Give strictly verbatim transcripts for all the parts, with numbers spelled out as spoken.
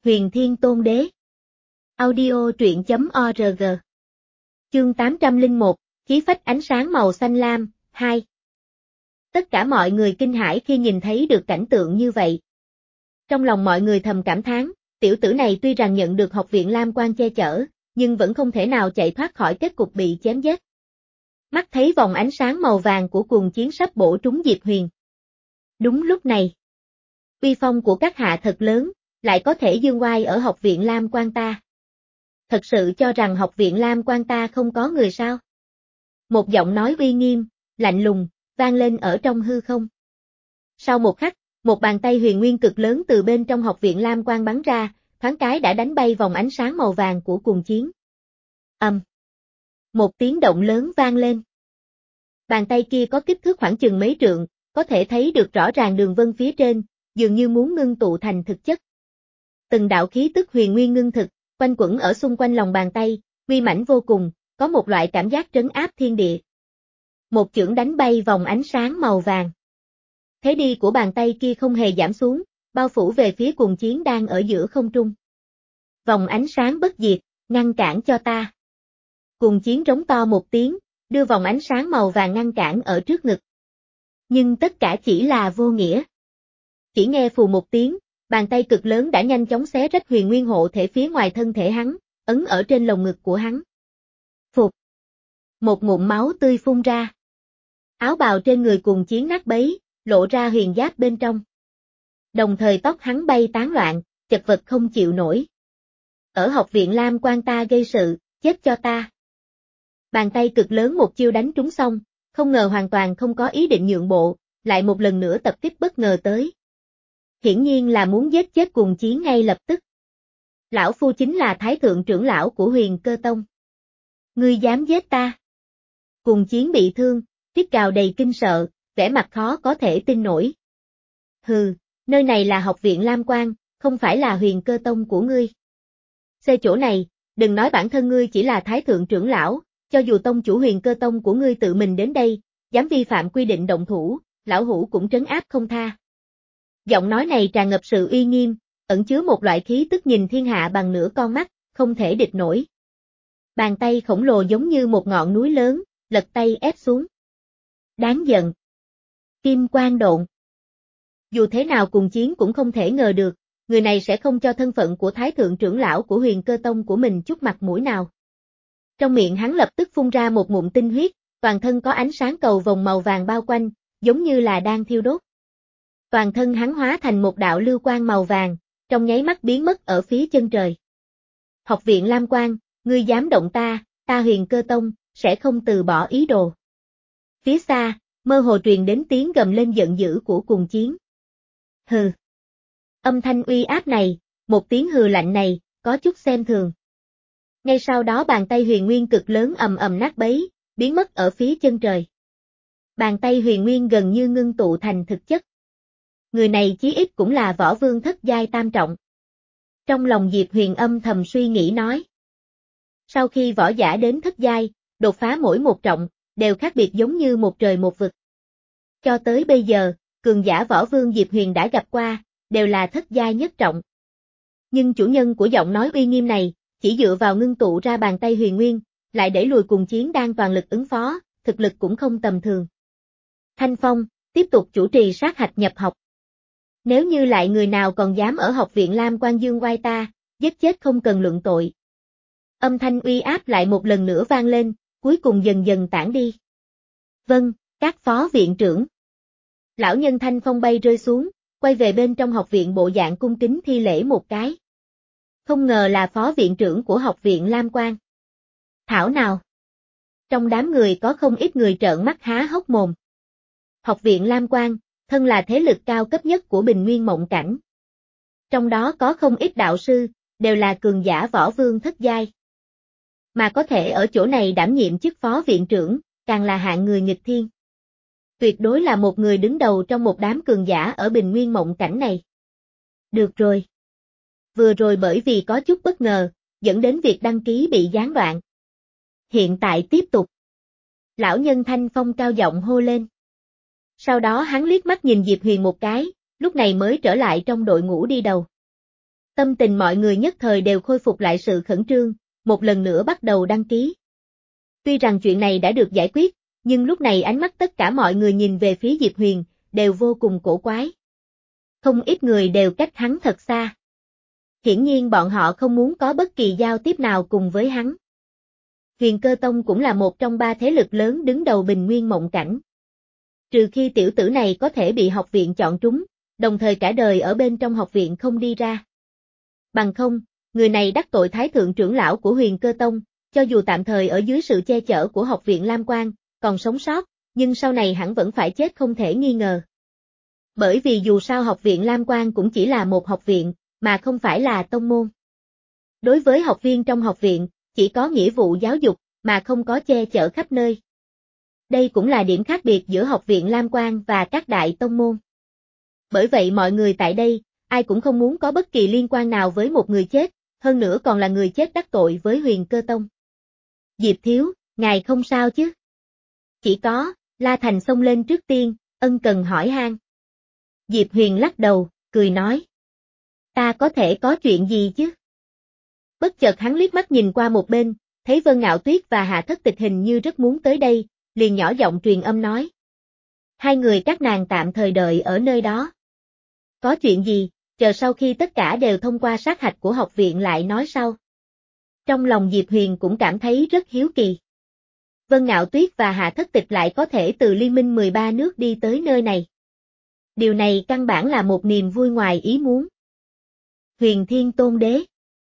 Huyền Thiên Tôn Đế. Audio truyện chấm org. Chương tám trăm lẻ một, khí phách ánh sáng màu xanh lam, hai. Tất cả mọi người kinh hãi khi nhìn thấy được cảnh tượng như vậy. Trong lòng mọi người thầm cảm thán, tiểu tử này tuy rằng nhận được học viện Lam Quan che chở, nhưng vẫn không thể nào chạy thoát khỏi kết cục bị chém giết. Mắt thấy vòng ánh sáng màu vàng của cuồng chiến sắp bổ trúng Diệp Huyền. Đúng lúc này, uy phong của các hạ thật lớn, lại có thể dương oai ở học viện Lam Quan ta. Thật sự cho rằng học viện Lam Quan ta không có người sao? Một giọng nói uy nghiêm, lạnh lùng, vang lên ở trong hư không. Sau một khắc, một bàn tay huyền nguyên cực lớn từ bên trong học viện Lam Quan bắn ra, thoáng cái đã đánh bay vòng ánh sáng màu vàng của cuồng chiến. Ầm. Một tiếng động lớn vang lên. Bàn tay kia có kích thước khoảng chừng mấy trượng, có thể thấy được rõ ràng đường vân phía trên, dường như muốn ngưng tụ thành thực chất. Từng đạo khí tức huyền nguyên ngưng thực, quanh quẩn ở xung quanh lòng bàn tay, uy mãnh vô cùng, có một loại cảm giác trấn áp thiên địa. Một chưởng đánh bay vòng ánh sáng màu vàng. Thế đi của bàn tay kia không hề giảm xuống, bao phủ về phía cuồng chiến đang ở giữa không trung. Vòng ánh sáng bất diệt, ngăn cản cho ta. Cuồng chiến rống to một tiếng, đưa vòng ánh sáng màu vàng ngăn cản ở trước ngực. Nhưng tất cả chỉ là vô nghĩa. Chỉ nghe phù một tiếng, bàn tay cực lớn đã nhanh chóng xé rách huyền nguyên hộ thể phía ngoài thân thể hắn, ấn ở trên lồng ngực của hắn. Phụt! Một ngụm máu tươi phun ra. Áo bào trên người cuồng chiến nát bấy, lộ ra huyền giáp bên trong. Đồng thời tóc hắn bay tán loạn, chật vật không chịu nổi. Ở học viện Lam Quan ta gây sự, chết cho ta. Bàn tay cực lớn một chiêu đánh trúng xong, không ngờ hoàn toàn không có ý định nhượng bộ, lại một lần nữa tập kích bất ngờ tới. Hiển nhiên là muốn giết chết cuồng chiến ngay lập tức. Lão phu chính là thái thượng trưởng lão của Huyền Cơ Tông. Ngươi dám giết ta? Cuồng chiến bị thương, rít gào đầy kinh sợ, vẻ mặt khó có thể tin nổi. Hừ, nơi này là học viện Lam Quan, không phải là Huyền Cơ Tông của ngươi. Xê chỗ này, đừng nói bản thân ngươi chỉ là thái thượng trưởng lão, cho dù tông chủ Huyền Cơ Tông của ngươi tự mình đến đây, dám vi phạm quy định động thủ, lão hủ cũng trấn áp không tha. Giọng nói này tràn ngập sự uy nghiêm, ẩn chứa một loại khí tức nhìn thiên hạ bằng nửa con mắt, không thể địch nổi. Bàn tay khổng lồ giống như một ngọn núi lớn, lật tay ép xuống. Đáng giận. Kim quang độn. Dù thế nào cuồng chiến cũng không thể ngờ được, người này sẽ không cho thân phận của thái thượng trưởng lão của Huyền Cơ Tông của mình chút mặt mũi nào. Trong miệng hắn lập tức phun ra một ngụm tinh huyết, toàn thân có ánh sáng cầu vồng màu vàng bao quanh, giống như là đang thiêu đốt. Toàn thân hắn hóa thành một đạo lưu quang màu vàng, trong nháy mắt biến mất ở phía chân trời. Học viện Lam Quan, ngươi dám động ta, ta Huyền Cơ Tông, sẽ không từ bỏ ý đồ. Phía xa, mơ hồ truyền đến tiếng gầm lên giận dữ của cuồng chiến. Hừ. Âm thanh uy áp này, một tiếng hừ lạnh này, có chút xem thường. Ngay sau đó bàn tay huyền nguyên cực lớn ầm ầm nát bấy, biến mất ở phía chân trời. Bàn tay huyền nguyên gần như ngưng tụ thành thực chất. Người này chí ít cũng là võ vương thất giai tam trọng. Trong lòng Diệp Huyền âm thầm suy nghĩ nói. Sau khi võ giả đến thất giai, đột phá mỗi một trọng, đều khác biệt giống như một trời một vực. Cho tới bây giờ, cường giả võ vương Diệp Huyền đã gặp qua, đều là thất giai nhất trọng. Nhưng chủ nhân của giọng nói uy nghiêm này, chỉ dựa vào ngưng tụ ra bàn tay huyền nguyên, lại để lùi cuồng chiến đang toàn lực ứng phó, thực lực cũng không tầm thường. Thanh Phong, tiếp tục chủ trì sát hạch nhập học. Nếu như lại người nào còn dám ở học viện Lam Quan dương oai ta, giết chết không cần luận tội. Âm thanh uy áp lại một lần nữa vang lên, cuối cùng dần dần tản đi. Vâng, các phó viện trưởng. Lão nhân Thanh Phong bay rơi xuống, quay về bên trong học viện bộ dạng cung kính thi lễ một cái. Không ngờ là phó viện trưởng của học viện Lam Quan. Thảo nào. Trong đám người có không ít người trợn mắt há hốc mồm. Học viện Lam Quan, thân là thế lực cao cấp nhất của Bình Nguyên Mộng Cảnh. Trong đó có không ít đạo sư, đều là cường giả võ vương thất giai. Mà có thể ở chỗ này đảm nhiệm chức phó viện trưởng, càng là hạng người nghịch thiên. Tuyệt đối là một người đứng đầu trong một đám cường giả ở Bình Nguyên Mộng Cảnh này. Được rồi. Vừa rồi bởi vì có chút bất ngờ, dẫn đến việc đăng ký bị gián đoạn. Hiện tại tiếp tục. Lão nhân Thanh Phong cao giọng hô lên. Sau đó hắn liếc mắt nhìn Diệp Huyền một cái, lúc này mới trở lại trong đội ngũ đi đầu. Tâm tình mọi người nhất thời đều khôi phục lại sự khẩn trương, một lần nữa bắt đầu đăng ký. Tuy rằng chuyện này đã được giải quyết, nhưng lúc này ánh mắt tất cả mọi người nhìn về phía Diệp Huyền, đều vô cùng cổ quái. Không ít người đều cách hắn thật xa. Hiển nhiên bọn họ không muốn có bất kỳ giao tiếp nào cùng với hắn. Huyền Cơ Tông cũng là một trong ba thế lực lớn đứng đầu Bình Nguyên Mộng Cảnh. Trừ khi tiểu tử này có thể bị học viện chọn trúng, đồng thời cả đời ở bên trong học viện không đi ra. Bằng không, người này đắc tội Thái thượng trưởng lão của Huyền Cơ Tông, cho dù tạm thời ở dưới sự che chở của học viện Lam Quang, còn sống sót, nhưng sau này hẳn vẫn phải chết không thể nghi ngờ. Bởi vì dù sao học viện Lam Quang cũng chỉ là một học viện, mà không phải là tông môn. Đối với học viên trong học viện, chỉ có nghĩa vụ giáo dục, mà không có che chở khắp nơi. Đây cũng là điểm khác biệt giữa học viện Lam Quang và các đại tông môn. Bởi vậy mọi người tại đây, ai cũng không muốn có bất kỳ liên quan nào với một người chết, hơn nữa còn là người chết đắc tội với Huyền Cơ Tông. Diệp thiếu, ngài không sao chứ? Chỉ có, La Thành xông lên trước tiên, ân cần hỏi han. Diệp Huyền lắc đầu, cười nói. Ta có thể có chuyện gì chứ? Bất chợt hắn liếc mắt nhìn qua một bên, thấy Vân Ngạo Tuyết và Hạ Thất Tịch hình như rất muốn tới đây, liền nhỏ giọng truyền âm nói. Hai người các nàng tạm thời đợi ở nơi đó. Có chuyện gì, chờ sau khi tất cả đều thông qua sát hạch của học viện lại nói sau. Trong lòng Diệp Huyền cũng cảm thấy rất hiếu kỳ. Vân Ngạo Tuyết và Hạ Thất Tịch lại có thể từ Liên minh mười ba nước đi tới nơi này. Điều này căn bản là một niềm vui ngoài ý muốn. Huyền Thiên Tôn Đế.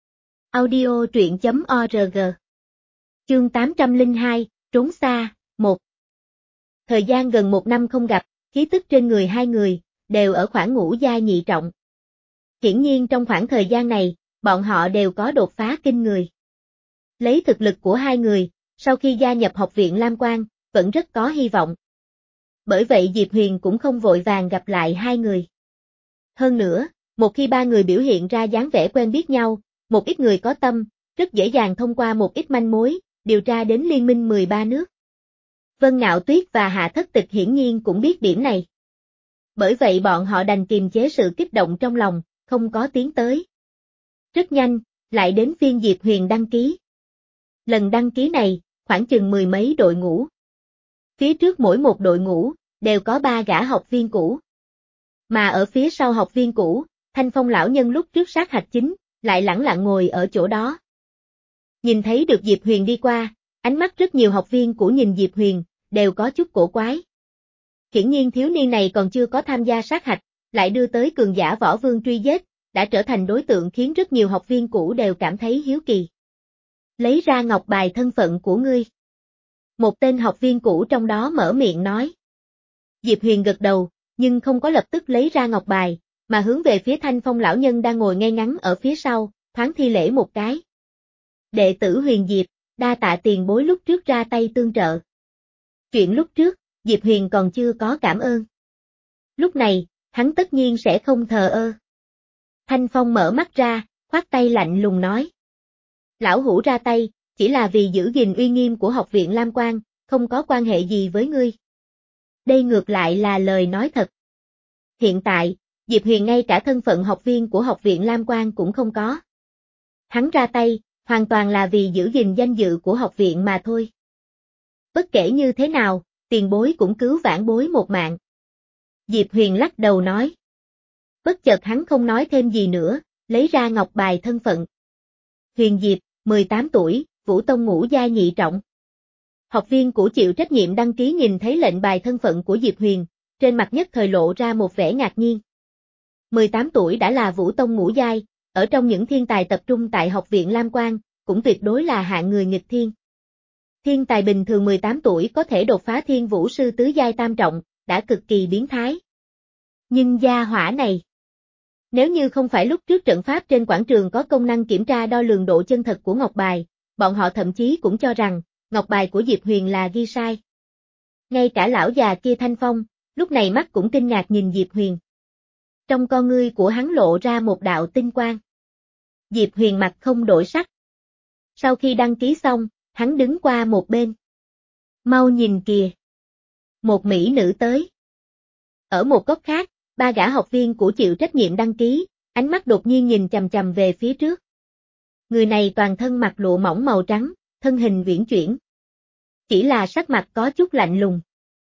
Audio truyện chấm org. Chương tám trăm lẻ hai, Trốn xa, một. Thời gian gần một năm không gặp, khí tức trên người hai người, đều ở khoảng ngũ giai nhị trọng. Hiển nhiên trong khoảng thời gian này, bọn họ đều có đột phá kinh người. Lấy thực lực của hai người, sau khi gia nhập học viện Lam Quang, vẫn rất có hy vọng. Bởi vậy Diệp Huyền cũng không vội vàng gặp lại hai người. Hơn nữa, một khi ba người biểu hiện ra dáng vẻ quen biết nhau, một ít người có tâm, rất dễ dàng thông qua một ít manh mối, điều tra đến Liên minh mười ba nước. Vân Ngạo Tuyết và Hạ Thất Tịch hiển nhiên cũng biết điểm này. Bởi vậy bọn họ đành kiềm chế sự kích động trong lòng, không có tiến tới. Rất nhanh, lại đến phiên Diệp Huyền đăng ký. Lần đăng ký này, khoảng chừng mười mấy đội ngũ. Phía trước mỗi một đội ngũ, đều có ba gã học viên cũ. Mà ở phía sau học viên cũ, Thanh Phong lão nhân lúc trước sát hạch chính, lại lẳng lặng ngồi ở chỗ đó. Nhìn thấy được Diệp Huyền đi qua, ánh mắt rất nhiều học viên cũ nhìn Diệp Huyền, đều có chút cổ quái. Hiển nhiên thiếu niên này còn chưa có tham gia sát hạch, lại đưa tới cường giả võ vương truy giết, đã trở thành đối tượng khiến rất nhiều học viên cũ đều cảm thấy hiếu kỳ. Lấy ra ngọc bài thân phận của ngươi. Một tên học viên cũ trong đó mở miệng nói. Diệp Huyền gật đầu, nhưng không có lập tức lấy ra ngọc bài, mà hướng về phía Thanh Phong lão nhân đang ngồi ngay ngắn ở phía sau, thoáng thi lễ một cái. Đệ tử Huyền Diệp, đa tạ tiền bối lúc trước ra tay tương trợ. Chuyện lúc trước, Diệp Huyền còn chưa có cảm ơn. Lúc này, hắn tất nhiên sẽ không thờ ơ. Thanh Phong mở mắt ra, khoát tay lạnh lùng nói. Lão hủ ra tay, chỉ là vì giữ gìn uy nghiêm của học viện Lam Quang, không có quan hệ gì với ngươi. Đây ngược lại là lời nói thật. Hiện tại, Diệp Huyền ngay cả thân phận học viên của học viện Lam Quang cũng không có. Hắn ra tay, hoàn toàn là vì giữ gìn danh dự của học viện mà thôi. Bất kể như thế nào, tiền bối cũng cứu vãn bối một mạng. Diệp Huyền lắc đầu nói. Bất chợt hắn không nói thêm gì nữa, lấy ra ngọc bài thân phận. Huyền Diệp, mười tám tuổi, Vũ Tông ngũ giai nhị trọng. Học viên cũ chịu trách nhiệm đăng ký nhìn thấy lệnh bài thân phận của Diệp Huyền, trên mặt nhất thời lộ ra một vẻ ngạc nhiên. mười tám tuổi đã là Vũ Tông ngũ giai, ở trong những thiên tài tập trung tại học viện Lam Quang, cũng tuyệt đối là hạng người nghịch thiên. Thiên tài bình thường mười tám tuổi có thể đột phá thiên vũ sư tứ giai tam trọng, đã cực kỳ biến thái. Nhưng gia hỏa này, nếu như không phải lúc trước trận pháp trên quảng trường có công năng kiểm tra đo lường độ chân thật của ngọc bài, bọn họ thậm chí cũng cho rằng, ngọc bài của Diệp Huyền là ghi sai. Ngay cả lão già kia Thanh Phong, lúc này mắt cũng kinh ngạc nhìn Diệp Huyền. Trong con ngươi của hắn lộ ra một đạo tinh quang. Diệp Huyền mặt không đổi sắc. Sau khi đăng ký xong, hắn đứng qua một bên. Mau nhìn kìa. Một mỹ nữ tới. Ở một góc khác, ba gã học viên của chịu trách nhiệm đăng ký, ánh mắt đột nhiên nhìn chằm chằm về phía trước. Người này toàn thân mặc lụa mỏng màu trắng, thân hình uyển chuyển. Chỉ là sắc mặt có chút lạnh lùng.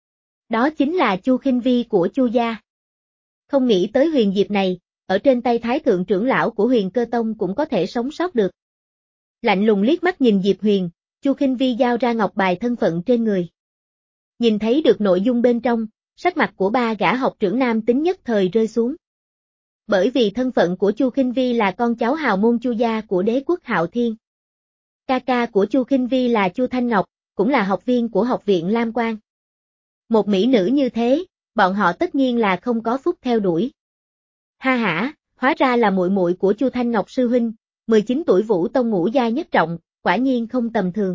Đó chính là Chu Khinh Vi của Chu gia. Không nghĩ tới Huyền Diệp này, ở trên tay Thái thượng trưởng lão của Huyền Cơ Tông cũng có thể sống sót được. Lạnh lùng liếc mắt nhìn Diệp Huyền, Chu Khinh Vi giao ra ngọc bài thân phận trên người. Nhìn thấy được nội dung bên trong, sắc mặt của ba gã học trưởng nam tính nhất thời rơi xuống. Bởi vì thân phận của Chu Khinh Vi là con cháu hào môn Chu gia của đế quốc Hạo Thiên. Ca ca của Chu Khinh Vi là Chu Thanh Ngọc, cũng là học viên của học viện Lam Quang. Một mỹ nữ như thế, bọn họ tất nhiên là không có phúc theo đuổi. Ha hả, hóa ra là muội muội của Chu Thanh Ngọc sư huynh, mười chín tuổi Vũ Tông ngũ giai nhất trọng, quả nhiên không tầm thường.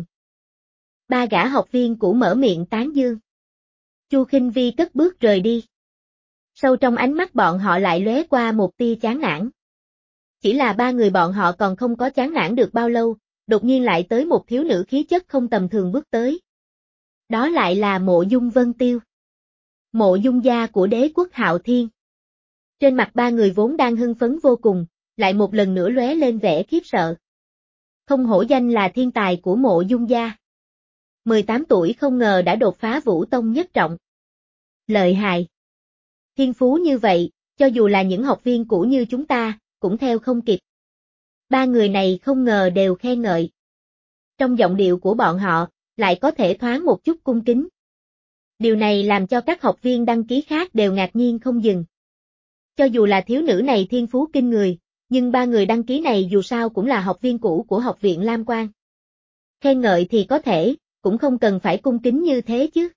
Ba gã học viên cũ mở miệng tán dương. Chu Khinh Vi cất bước rời đi. Sâu trong ánh mắt bọn họ lại lóe qua một tia chán nản. Chỉ là ba người bọn họ còn không có chán nản được bao lâu, đột nhiên lại tới một thiếu nữ khí chất không tầm thường bước tới. Đó lại là Mộ Dung Vân Tiêu. Mộ Dung gia của đế quốc Hạo Thiên. Trên mặt ba người vốn đang hưng phấn vô cùng, lại một lần nữa lóe lên vẻ khiếp sợ. Không hổ danh là thiên tài của Mộ Dung gia. mười tám tuổi không ngờ đã đột phá Vũ Tông nhất trọng. Lợi hại. Thiên phú như vậy, cho dù là những học viên cũ như chúng ta, cũng theo không kịp. Ba người này không ngờ đều khen ngợi. Trong giọng điệu của bọn họ, lại có thể thoáng một chút cung kính. Điều này làm cho các học viên đăng ký khác đều ngạc nhiên không dừng. Cho dù là thiếu nữ này thiên phú kinh người, nhưng ba người đăng ký này dù sao cũng là học viên cũ của học viện Lam Quang. Khen ngợi thì có thể, cũng không cần phải cung kính như thế chứ.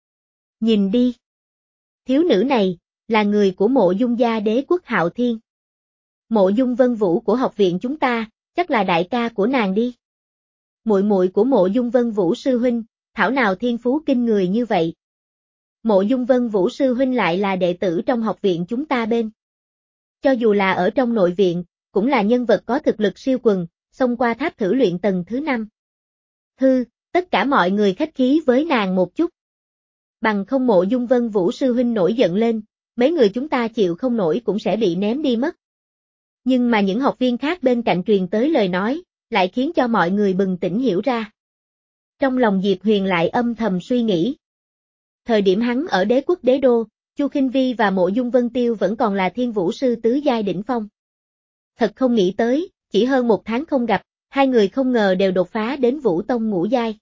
Nhìn đi. Thiếu nữ này, là người của Mộ Dung gia đế quốc Hạo Thiên. Mộ Dung Vân Vũ của học viện chúng ta, chắc là đại ca của nàng đi. Muội muội của Mộ Dung Vân Vũ sư huynh, thảo nào thiên phú kinh người như vậy. Mộ Dung Vân Vũ sư huynh lại là đệ tử trong học viện chúng ta bên. Cho dù là ở trong nội viện, cũng là nhân vật có thực lực siêu quần, xông qua tháp thử luyện tầng thứ năm. Hư, tất cả mọi người khách khí với nàng một chút. Bằng không Mộ Dung Vân Vũ sư huynh nổi giận lên, mấy người chúng ta chịu không nổi cũng sẽ bị ném đi mất. Nhưng mà những học viên khác bên cạnh truyền tới lời nói, lại khiến cho mọi người bừng tỉnh hiểu ra. Trong lòng Diệp Huyền lại âm thầm suy nghĩ. Thời điểm hắn ở đế quốc đế đô, Chu Khinh Vi và Mộ Dung Vân Tiêu vẫn còn là thiên vũ sư tứ giai đỉnh phong. Thật không nghĩ tới, chỉ hơn một tháng không gặp, hai người không ngờ đều đột phá đến Vũ Tông ngũ giai.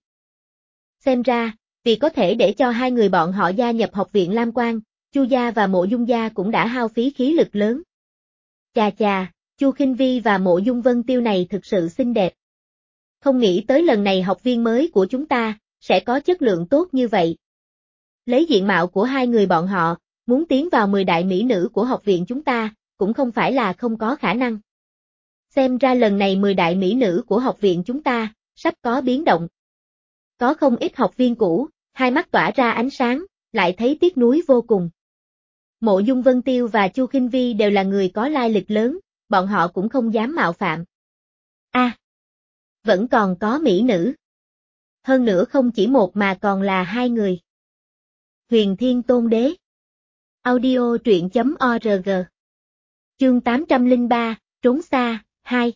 Xem ra, vì có thể để cho hai người bọn họ gia nhập học viện Lam Quang, Chu gia và Mộ Dung gia cũng đã hao phí khí lực lớn. Chà chà, Chu Khinh Vi và Mộ Dung Vân Tiêu này thực sự xinh đẹp. Không nghĩ tới lần này học viên mới của chúng ta, sẽ có chất lượng tốt như vậy. Lấy diện mạo của hai người bọn họ, muốn tiến vào mười đại mỹ nữ của học viện chúng ta, cũng không phải là không có khả năng. Xem ra lần này mười đại mỹ nữ của học viện chúng ta, sắp có biến động. Có không ít học viên cũ, hai mắt tỏa ra ánh sáng, lại thấy tiếc nuối vô cùng. Mộ Dung Vân Tiêu và Chu Khinh Vi đều là người có lai lịch lớn, bọn họ cũng không dám mạo phạm. A, à, vẫn còn có mỹ nữ. Hơn nữa không chỉ một mà còn là hai người. Huyền Thiên Tôn Đế. Audio truyện chấm org. Chương tám trăm lẻ ba, Trốn xa, hai.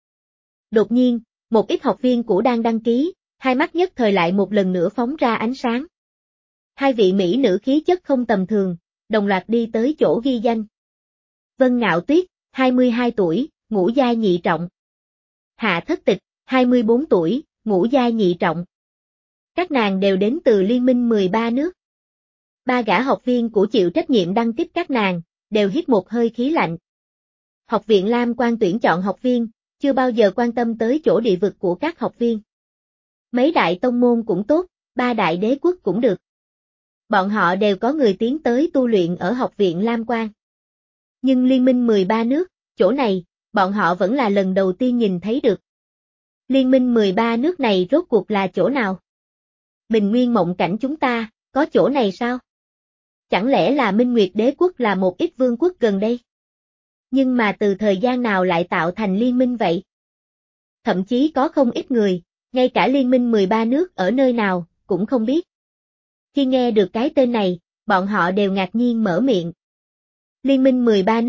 Đột nhiên, một ít học viên cũ đang đăng ký, hai mắt nhất thời lại một lần nữa phóng ra ánh sáng. Hai vị mỹ nữ khí chất không tầm thường, đồng loạt đi tới chỗ ghi danh. Vân Ngạo Tuyết, hai mươi hai tuổi, ngũ giai nhị trọng. Hạ Thất Tịch, hai mươi bốn tuổi, ngũ giai nhị trọng. Các nàng đều đến từ Liên minh mười ba nước. Ba gã học viên của chịu trách nhiệm đăng kích các nàng, đều hít một hơi khí lạnh. Học viện Lam Quang tuyển chọn học viên, chưa bao giờ quan tâm tới chỗ địa vực của các học viên. Mấy đại tông môn cũng tốt, ba đại đế quốc cũng được. Bọn họ đều có người tiến tới tu luyện ở học viện Lam Quang. Nhưng Liên minh mười ba nước, chỗ này, bọn họ vẫn là lần đầu tiên nhìn thấy được. Liên minh mười ba nước này rốt cuộc là chỗ nào? Bình Nguyên Mộng Cảnh chúng ta, có chỗ này sao? Chẳng lẽ là Minh Nguyệt Đế Quốc là một ít vương quốc gần đây? Nhưng mà từ thời gian nào lại tạo thành liên minh vậy? Thậm chí có không ít người, ngay cả liên minh mười ba nước ở nơi nào, cũng không biết. Khi nghe được cái tên này, bọn họ đều ngạc nhiên mở miệng. Liên minh mười ba nước,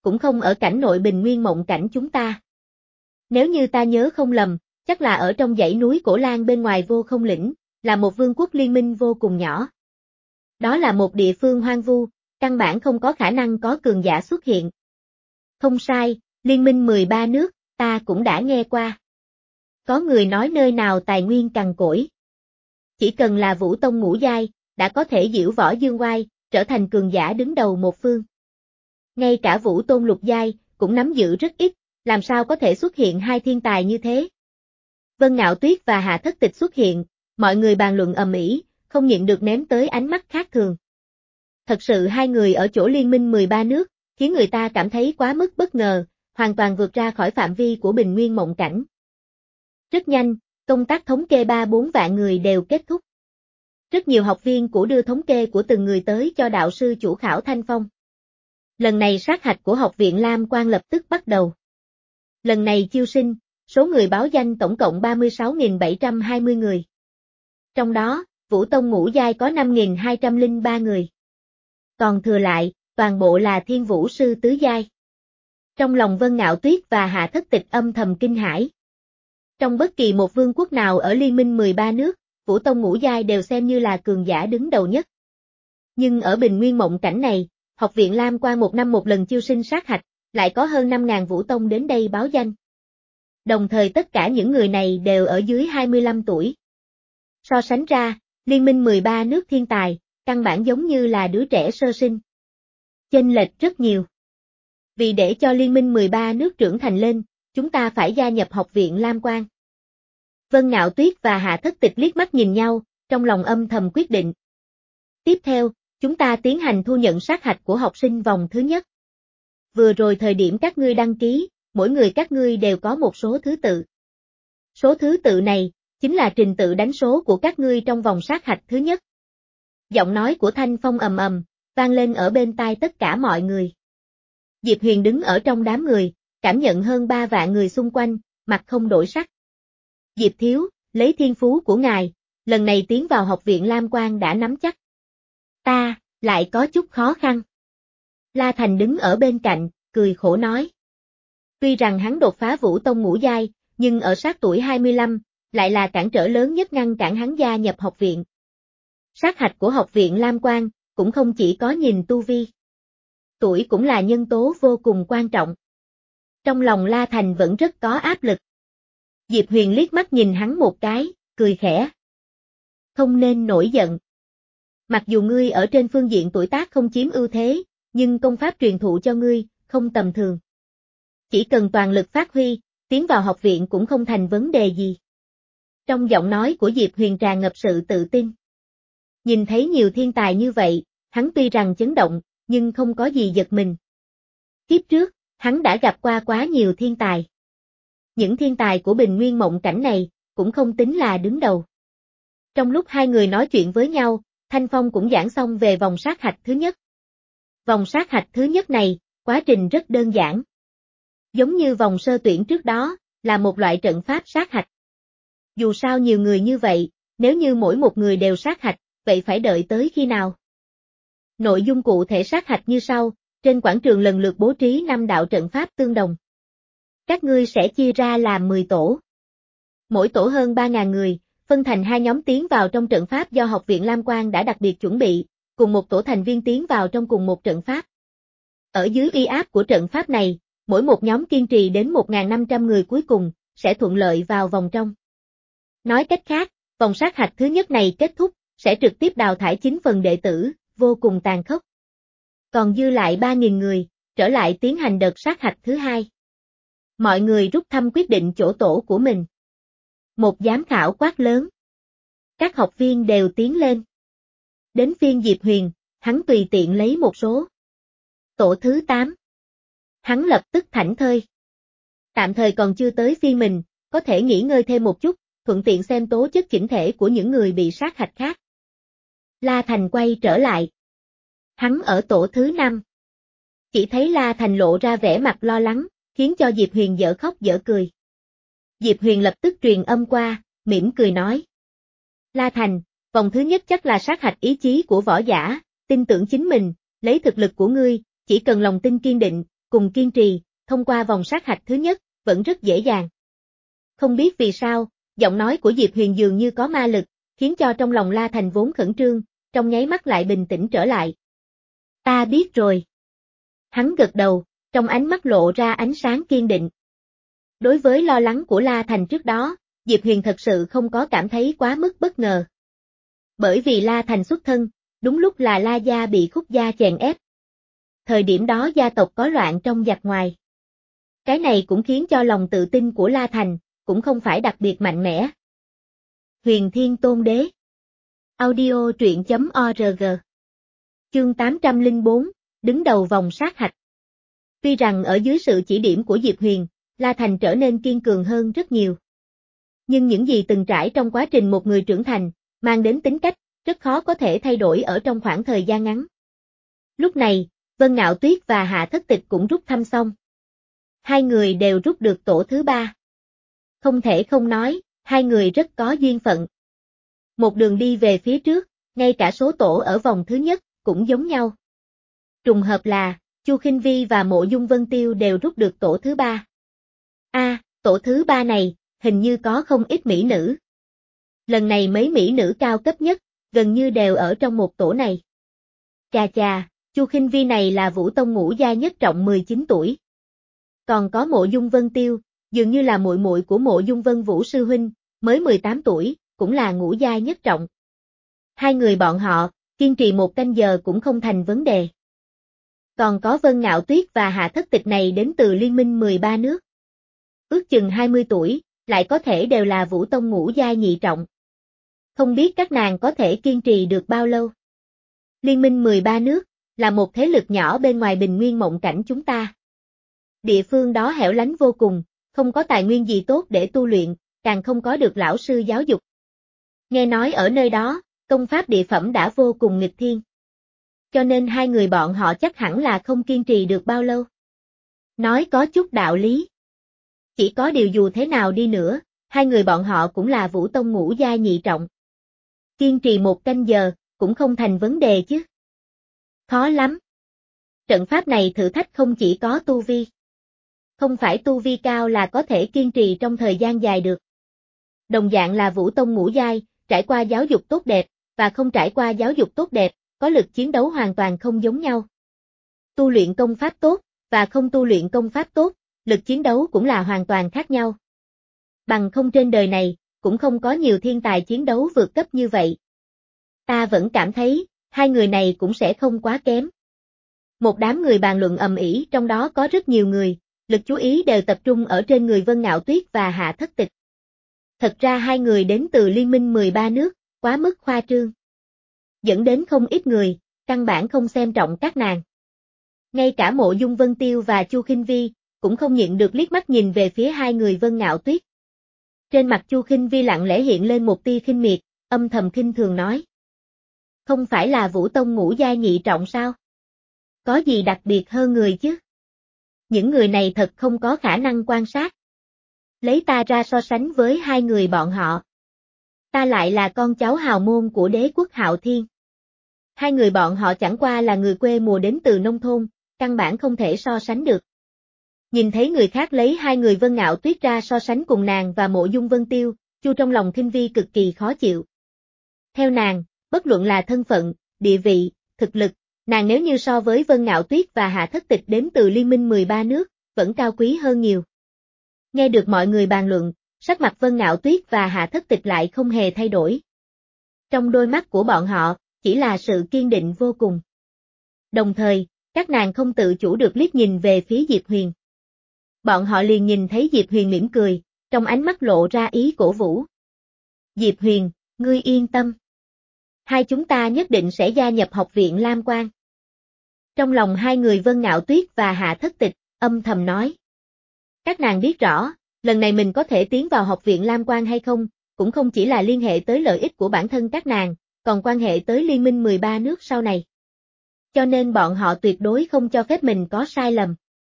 cũng không ở cảnh nội Bình Nguyên Mộng Cảnh chúng ta. Nếu như ta nhớ không lầm, chắc là ở trong dãy núi Cổ Lan bên ngoài Vô Không Lĩnh, là một vương quốc liên minh vô cùng nhỏ. Đó là một địa phương hoang vu, căn bản không có khả năng có cường giả xuất hiện. Không sai, liên minh mười ba nước, ta cũng đã nghe qua. Có người nói nơi nào tài nguyên cằn cỗi. Chỉ cần là Vũ Tông ngũ giai, đã có thể diễu võ dương oai, trở thành cường giả đứng đầu một phương. Ngay cả Vũ Tôn lục giai, cũng nắm giữ rất ít, làm sao có thể xuất hiện hai thiên tài như thế. Vân Ngạo Tuyết và Hạ Thất Tịch xuất hiện, mọi người bàn luận ầm ĩ, không nhịn được ném tới ánh mắt khác thường. Thật sự hai người ở chỗ liên minh mười ba nước, khiến người ta cảm thấy quá mức bất ngờ, hoàn toàn vượt ra khỏi phạm vi của Bình Nguyên Mộng Cảnh. Rất nhanh, công tác thống kê ba bốn vạn người đều kết thúc. Rất nhiều học viên của đưa thống kê của từng người tới cho đạo sư chủ khảo Thanh Phong. Lần này sát hạch của học viện Lam Quan lập tức bắt đầu. Lần này chiêu sinh, số người báo danh tổng cộng ba mươi sáu nghìn bảy trăm hai mươi người. Trong đó, Vũ Tông ngũ giai có năm nghìn hai trăm lẻ ba người. Còn thừa lại, toàn bộ là Thiên Vũ sư tứ giai. Trong lòng Vân Ngạo Tuyết và Hạ Thất Tịch âm thầm kinh hãi. Trong bất kỳ một vương quốc nào ở liên minh mười ba nước, Vũ Tông ngũ giai đều xem như là cường giả đứng đầu nhất. Nhưng ở Bình Nguyên Mộng Cảnh này, học viện Lam Quan một năm một lần chiêu sinh sát hạch, lại có hơn năm nghìn Vũ Tông đến đây báo danh. Đồng thời tất cả những người này đều ở dưới hai mươi lăm tuổi. So sánh ra, liên minh mười ba nước thiên tài, căn bản giống như là đứa trẻ sơ sinh. Chênh lệch rất nhiều. Vì để cho liên minh mười ba nước trưởng thành lên, chúng ta phải gia nhập học viện Lam Quan. Vân Ngạo Tuyết và Hạ Thất Tịch liếc mắt nhìn nhau, trong lòng âm thầm quyết định. Tiếp theo, chúng ta tiến hành thu nhận sát hạch của học sinh vòng thứ nhất. Vừa rồi thời điểm các ngươi đăng ký, mỗi người các ngươi đều có một số thứ tự. Số thứ tự này, chính là trình tự đánh số của các ngươi trong vòng sát hạch thứ nhất. Giọng nói của Thanh Phong ầm ầm, vang lên ở bên tai tất cả mọi người. Diệp Huyền đứng ở trong đám người, cảm nhận hơn ba vạn người xung quanh, mặt không đổi sắc. Diệp thiếu, lấy thiên phú của ngài, lần này tiến vào học viện Lam Quan đã nắm chắc. Ta, lại có chút khó khăn. La Thành đứng ở bên cạnh, cười khổ nói. Tuy rằng hắn đột phá Vũ Tông ngũ giai, nhưng ở sát tuổi hai mươi lăm, lại là cản trở lớn nhất ngăn cản hắn gia nhập học viện. Sát hạch của học viện Lam Quan, cũng không chỉ có nhìn tu vi. Tuổi cũng là nhân tố vô cùng quan trọng. Trong lòng La Thành vẫn rất có áp lực. Diệp Huyền liếc mắt nhìn hắn một cái, cười khẽ. Không nên nổi giận. Mặc dù ngươi ở trên phương diện tuổi tác không chiếm ưu thế, nhưng công pháp truyền thụ cho ngươi, không tầm thường. Chỉ cần toàn lực phát huy, tiến vào học viện cũng không thành vấn đề gì. Trong giọng nói của Diệp Huyền tràn ngập sự tự tin. Nhìn thấy nhiều thiên tài như vậy, hắn tuy rằng chấn động, nhưng không có gì giật mình. Kiếp trước, hắn đã gặp qua quá nhiều thiên tài. Những thiên tài của Bình Nguyên Mộng Cảnh này, cũng không tính là đứng đầu. Trong lúc hai người nói chuyện với nhau, Thanh Phong cũng giảng xong về vòng sát hạch thứ nhất. Vòng sát hạch thứ nhất này, quá trình rất đơn giản. Giống như vòng sơ tuyển trước đó, là một loại trận pháp sát hạch. Dù sao nhiều người như vậy, nếu như mỗi một người đều sát hạch, vậy phải đợi tới khi nào? Nội dung cụ thể sát hạch như sau, trên quảng trường lần lượt bố trí năm đạo trận pháp tương đồng. Các ngươi sẽ chia ra làm mười tổ. Mỗi tổ hơn ba nghìn người, phân thành hai nhóm tiến vào trong trận pháp do học viện Lam Quan đã đặc biệt chuẩn bị, cùng một tổ thành viên tiến vào trong cùng một trận pháp. Ở dưới uy áp của trận pháp này, mỗi một nhóm kiên trì đến một nghìn năm trăm người cuối cùng, sẽ thuận lợi vào vòng trong. Nói cách khác, vòng sát hạch thứ nhất này kết thúc, sẽ trực tiếp đào thải chín phần đệ tử, vô cùng tàn khốc. Còn dư lại ba nghìn người, trở lại tiến hành đợt sát hạch thứ hai. Mọi người rút thăm quyết định chỗ tổ của mình. Một giám khảo quát lớn. Các học viên đều tiến lên. Đến phiên Diệp Huyền, hắn tùy tiện lấy một số. Tổ thứ tám. Hắn lập tức thảnh thơi. Tạm thời còn chưa tới phiên mình, có thể nghỉ ngơi thêm một chút, thuận tiện xem tố chất chỉnh thể của những người bị sát hạch khác. La Thành quay trở lại. Hắn ở tổ thứ năm. Chỉ thấy La Thành lộ ra vẻ mặt lo lắng, khiến cho Diệp Huyền dở khóc dở cười. Diệp Huyền lập tức truyền âm qua, mỉm cười nói. La Thành, vòng thứ nhất chắc là sát hạch ý chí của võ giả, tin tưởng chính mình, lấy thực lực của ngươi, chỉ cần lòng tin kiên định, cùng kiên trì, thông qua vòng sát hạch thứ nhất, vẫn rất dễ dàng. Không biết vì sao, giọng nói của Diệp Huyền dường như có ma lực, khiến cho trong lòng La Thành vốn khẩn trương, trong nháy mắt lại bình tĩnh trở lại. Ta biết rồi. Hắn gật đầu, trong ánh mắt lộ ra ánh sáng kiên định. Đối với lo lắng của La Thành trước đó, Diệp Huyền thật sự không có cảm thấy quá mức bất ngờ. Bởi vì La Thành xuất thân, đúng lúc là La gia bị Khúc gia chèn ép. Thời điểm đó gia tộc có loạn trong giặc ngoài. Cái này cũng khiến cho lòng tự tin của La Thành, cũng không phải đặc biệt mạnh mẽ. Huyền Thiên Tôn Đế. Audio truyện chấm org. Chương tám trăm lẻ bốn, đứng đầu vòng sát hạch. Tuy rằng ở dưới sự chỉ điểm của Diệp Huyền, La Thành trở nên kiên cường hơn rất nhiều. Nhưng những gì từng trải trong quá trình một người trưởng thành, mang đến tính cách, rất khó có thể thay đổi ở trong khoảng thời gian ngắn. Lúc này, Vân Ngạo Tuyết và Hạ Thất Tịch cũng rút thăm xong. Hai người đều rút được tổ thứ ba. Không thể không nói, hai người rất có duyên phận. Một đường đi về phía trước, ngay cả số tổ ở vòng thứ nhất, cũng giống nhau. Trùng hợp là, Chu Khinh Vi và Mộ Dung Vân Tiêu đều rút được tổ thứ ba. A, à, tổ thứ ba này, hình như có không ít mỹ nữ. Lần này mấy mỹ nữ cao cấp nhất, gần như đều ở trong một tổ này. Chà chà, Chu Khinh Vi này là Vũ Tông ngũ giai nhất trọng mười chín tuổi. Còn có Mộ Dung Vân Tiêu, dường như là muội muội của Mộ Dung Vân Vũ sư huynh, mới mười tám tuổi, cũng là ngũ giai nhất trọng. Hai người bọn họ, kiên trì một canh giờ cũng không thành vấn đề. Còn có Vân Ngạo Tuyết và Hạ Thất Tịch này đến từ liên minh mười ba nước. Ước chừng hai mươi tuổi, lại có thể đều là Vũ Tông ngũ giai nhị trọng. Không biết các nàng có thể kiên trì được bao lâu. Liên minh mười ba nước, là một thế lực nhỏ bên ngoài bình nguyên mộng cảnh chúng ta. Địa phương đó hẻo lánh vô cùng, không có tài nguyên gì tốt để tu luyện, càng không có được lão sư giáo dục. Nghe nói ở nơi đó, công pháp địa phẩm đã vô cùng nghịch thiên. Cho nên hai người bọn họ chắc hẳn là không kiên trì được bao lâu. Nói có chút đạo lý. Chỉ có điều dù thế nào đi nữa, hai người bọn họ cũng là Vũ Tông ngũ giai nhị trọng. Kiên trì một canh giờ, cũng không thành vấn đề chứ. Khó lắm. Trận pháp này thử thách không chỉ có tu vi. Không phải tu vi cao là có thể kiên trì trong thời gian dài được. Đồng dạng là Vũ Tông ngũ giai, trải qua giáo dục tốt đẹp, và không trải qua giáo dục tốt đẹp, có lực chiến đấu hoàn toàn không giống nhau. Tu luyện công pháp tốt, và không tu luyện công pháp tốt, lực chiến đấu cũng là hoàn toàn khác nhau. Bằng không trên đời này, cũng không có nhiều thiên tài chiến đấu vượt cấp như vậy. Ta vẫn cảm thấy, hai người này cũng sẽ không quá kém. Một đám người bàn luận ầm ĩ, trong đó có rất nhiều người, lực chú ý đều tập trung ở trên người Vân Ngạo Tuyết và Hạ Thất Tịch. Thật ra hai người đến từ liên minh mười ba nước, quá mức khoa trương. Dẫn đến không ít người, căn bản không xem trọng các nàng. Ngay cả Mộ Dung Vân Tiêu và Chu Khinh Vi, cũng không nhịn được liếc mắt nhìn về phía hai người Vân Ngạo Tuyết. Trên mặt Chu Khinh Vi lặng lẽ hiện lên một tia khinh miệt, âm thầm khinh thường nói. Không phải là Vũ Tông ngũ giai nhị trọng sao? Có gì đặc biệt hơn người chứ? Những người này thật không có khả năng quan sát. Lấy ta ra so sánh với hai người bọn họ. Ta lại là con cháu hào môn của đế quốc Hạo Thiên. Hai người bọn họ chẳng qua là người quê mùa đến từ nông thôn, căn bản không thể so sánh được. Nhìn thấy người khác lấy hai người Vân Ngạo Tuyết ra so sánh cùng nàng và Mộ Dung Vân Tiêu, Chu trong lòng Khinh Vi cực kỳ khó chịu. Theo nàng, bất luận là thân phận, địa vị, thực lực, nàng nếu như so với Vân Ngạo Tuyết và Hạ Thất Tịch đến từ liên minh mười ba nước, vẫn cao quý hơn nhiều. Nghe được mọi người bàn luận, sắc mặt Vân Ngạo Tuyết và Hạ Thất Tịch lại không hề thay đổi. Trong đôi mắt của bọn họ, chỉ là sự kiên định vô cùng. Đồng thời, các nàng không tự chủ được liếc nhìn về phía Diệp Huyền. Bọn họ liền nhìn thấy Diệp Huyền mỉm cười, trong ánh mắt lộ ra ý cổ vũ. Diệp Huyền, ngươi yên tâm. Hai chúng ta nhất định sẽ gia nhập học viện Lam Quang. Trong lòng hai người Vân Ngạo Tuyết và Hạ Thất Tịch, âm thầm nói. Các nàng biết rõ, lần này mình có thể tiến vào học viện Lam Quang hay không, cũng không chỉ là liên hệ tới lợi ích của bản thân các nàng, còn quan hệ tới liên minh mười ba nước sau này. Cho nên bọn họ tuyệt đối không cho phép mình có sai lầm.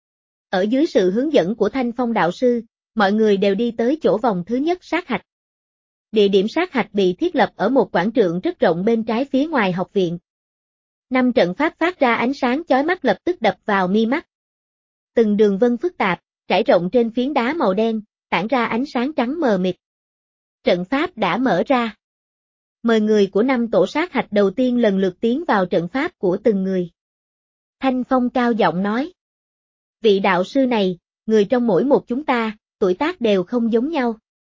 Ở dưới sự hướng dẫn của Thanh Phong đạo sư, mọi người đều đi tới chỗ vòng thứ nhất sát hạch. Địa điểm sát hạch bị thiết lập ở một quảng trường rất rộng bên trái phía ngoài học viện. Năm trận pháp phát ra ánh sáng chói mắt lập tức đập vào mi mắt. Từng đường vân phức tạp, trải rộng trên phiến đá màu đen, tản ra ánh sáng trắng mờ mịt. Trận pháp đã mở ra. Mời người của năm tổ sát hạch đầu tiên lần lượt tiến vào trận pháp của từng người. Thanh Phong cao giọng nói. Vị đạo sư này, người trong mỗi một chúng ta, tuổi tác đều không giống nhau.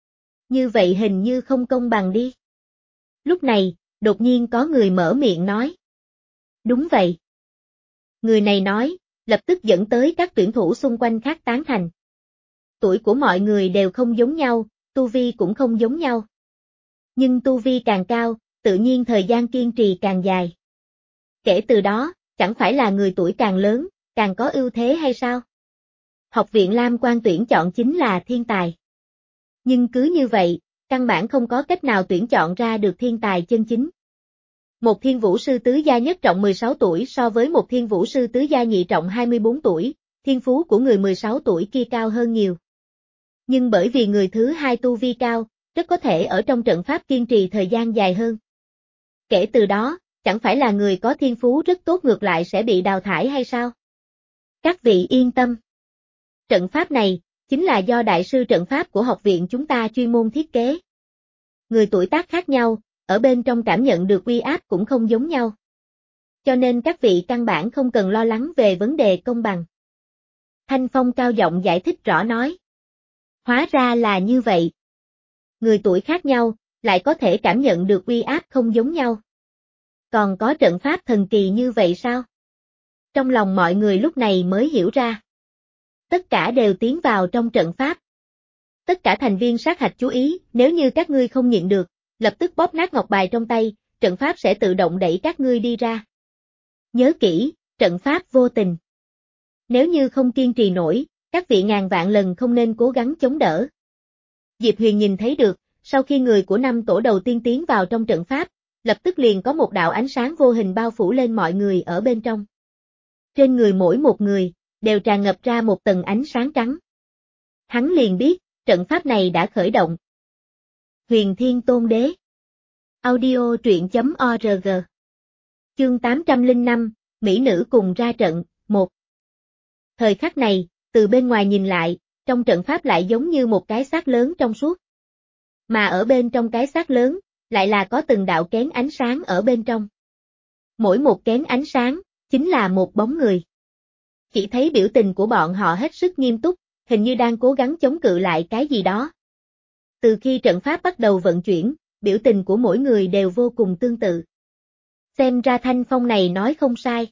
Như vậy hình như không công bằng đi. Lúc này, đột nhiên có người mở miệng nói. Đúng vậy. Người này nói, lập tức dẫn tới các tuyển thủ xung quanh khác tán thành. Tuổi của mọi người đều không giống nhau, tu vi cũng không giống nhau. Nhưng tu vi càng cao, tự nhiên thời gian kiên trì càng dài. Kể từ đó, chẳng phải là người tuổi càng lớn, càng có ưu thế hay sao? Học viện Lam Quan tuyển chọn chính là thiên tài. Nhưng cứ như vậy, căn bản không có cách nào tuyển chọn ra được thiên tài chân chính. Một thiên vũ sư tứ gia nhất trọng mười sáu tuổi so với một thiên vũ sư tứ gia nhị trọng hai mươi bốn tuổi, thiên phú của người mười sáu tuổi kia cao hơn nhiều. Nhưng bởi vì người thứ hai tu vi cao, rất có thể ở trong trận pháp kiên trì thời gian dài hơn. Kể từ đó, chẳng phải là người có thiên phú rất tốt ngược lại sẽ bị đào thải hay sao? Các vị yên tâm. Trận pháp này, chính là do đại sư trận pháp của học viện chúng ta chuyên môn thiết kế. Người tuổi tác khác nhau, ở bên trong cảm nhận được uy áp cũng không giống nhau. Cho nên các vị căn bản không cần lo lắng về vấn đề công bằng. Thanh Phong cao giọng giải thích rõ nói. Hóa ra là như vậy. Người tuổi khác nhau, lại có thể cảm nhận được uy áp không giống nhau. Còn có trận pháp thần kỳ như vậy sao? Trong lòng mọi người lúc này mới hiểu ra. Tất cả đều tiến vào trong trận pháp. Tất cả thành viên sát hạch chú ý, nếu như các ngươi không nhịn được, lập tức bóp nát ngọc bài trong tay, trận pháp sẽ tự động đẩy các ngươi đi ra. Nhớ kỹ, trận pháp vô tình. Nếu như không kiên trì nổi, các vị ngàn vạn lần không nên cố gắng chống đỡ. Diệp Huyền nhìn thấy được, sau khi người của năm tổ đầu tiên tiến vào trong trận pháp, lập tức liền có một đạo ánh sáng vô hình bao phủ lên mọi người ở bên trong. Trên người mỗi một người, đều tràn ngập ra một tầng ánh sáng trắng. Hắn liền biết, trận pháp này đã khởi động. Huyền Thiên Tôn Đế. Audio truyện chấm org. Chương tám trăm lẻ năm, Mỹ nữ cùng ra trận, một. Thời khắc này, từ bên ngoài nhìn lại, trong trận pháp lại giống như một cái xác lớn trong suốt. Mà ở bên trong cái xác lớn, lại là có từng đạo kén ánh sáng ở bên trong. Mỗi một kén ánh sáng, chính là một bóng người. Chỉ thấy biểu tình của bọn họ hết sức nghiêm túc, hình như đang cố gắng chống cự lại cái gì đó. Từ khi trận pháp bắt đầu vận chuyển, biểu tình của mỗi người đều vô cùng tương tự. Xem ra Thanh Phong này nói không sai.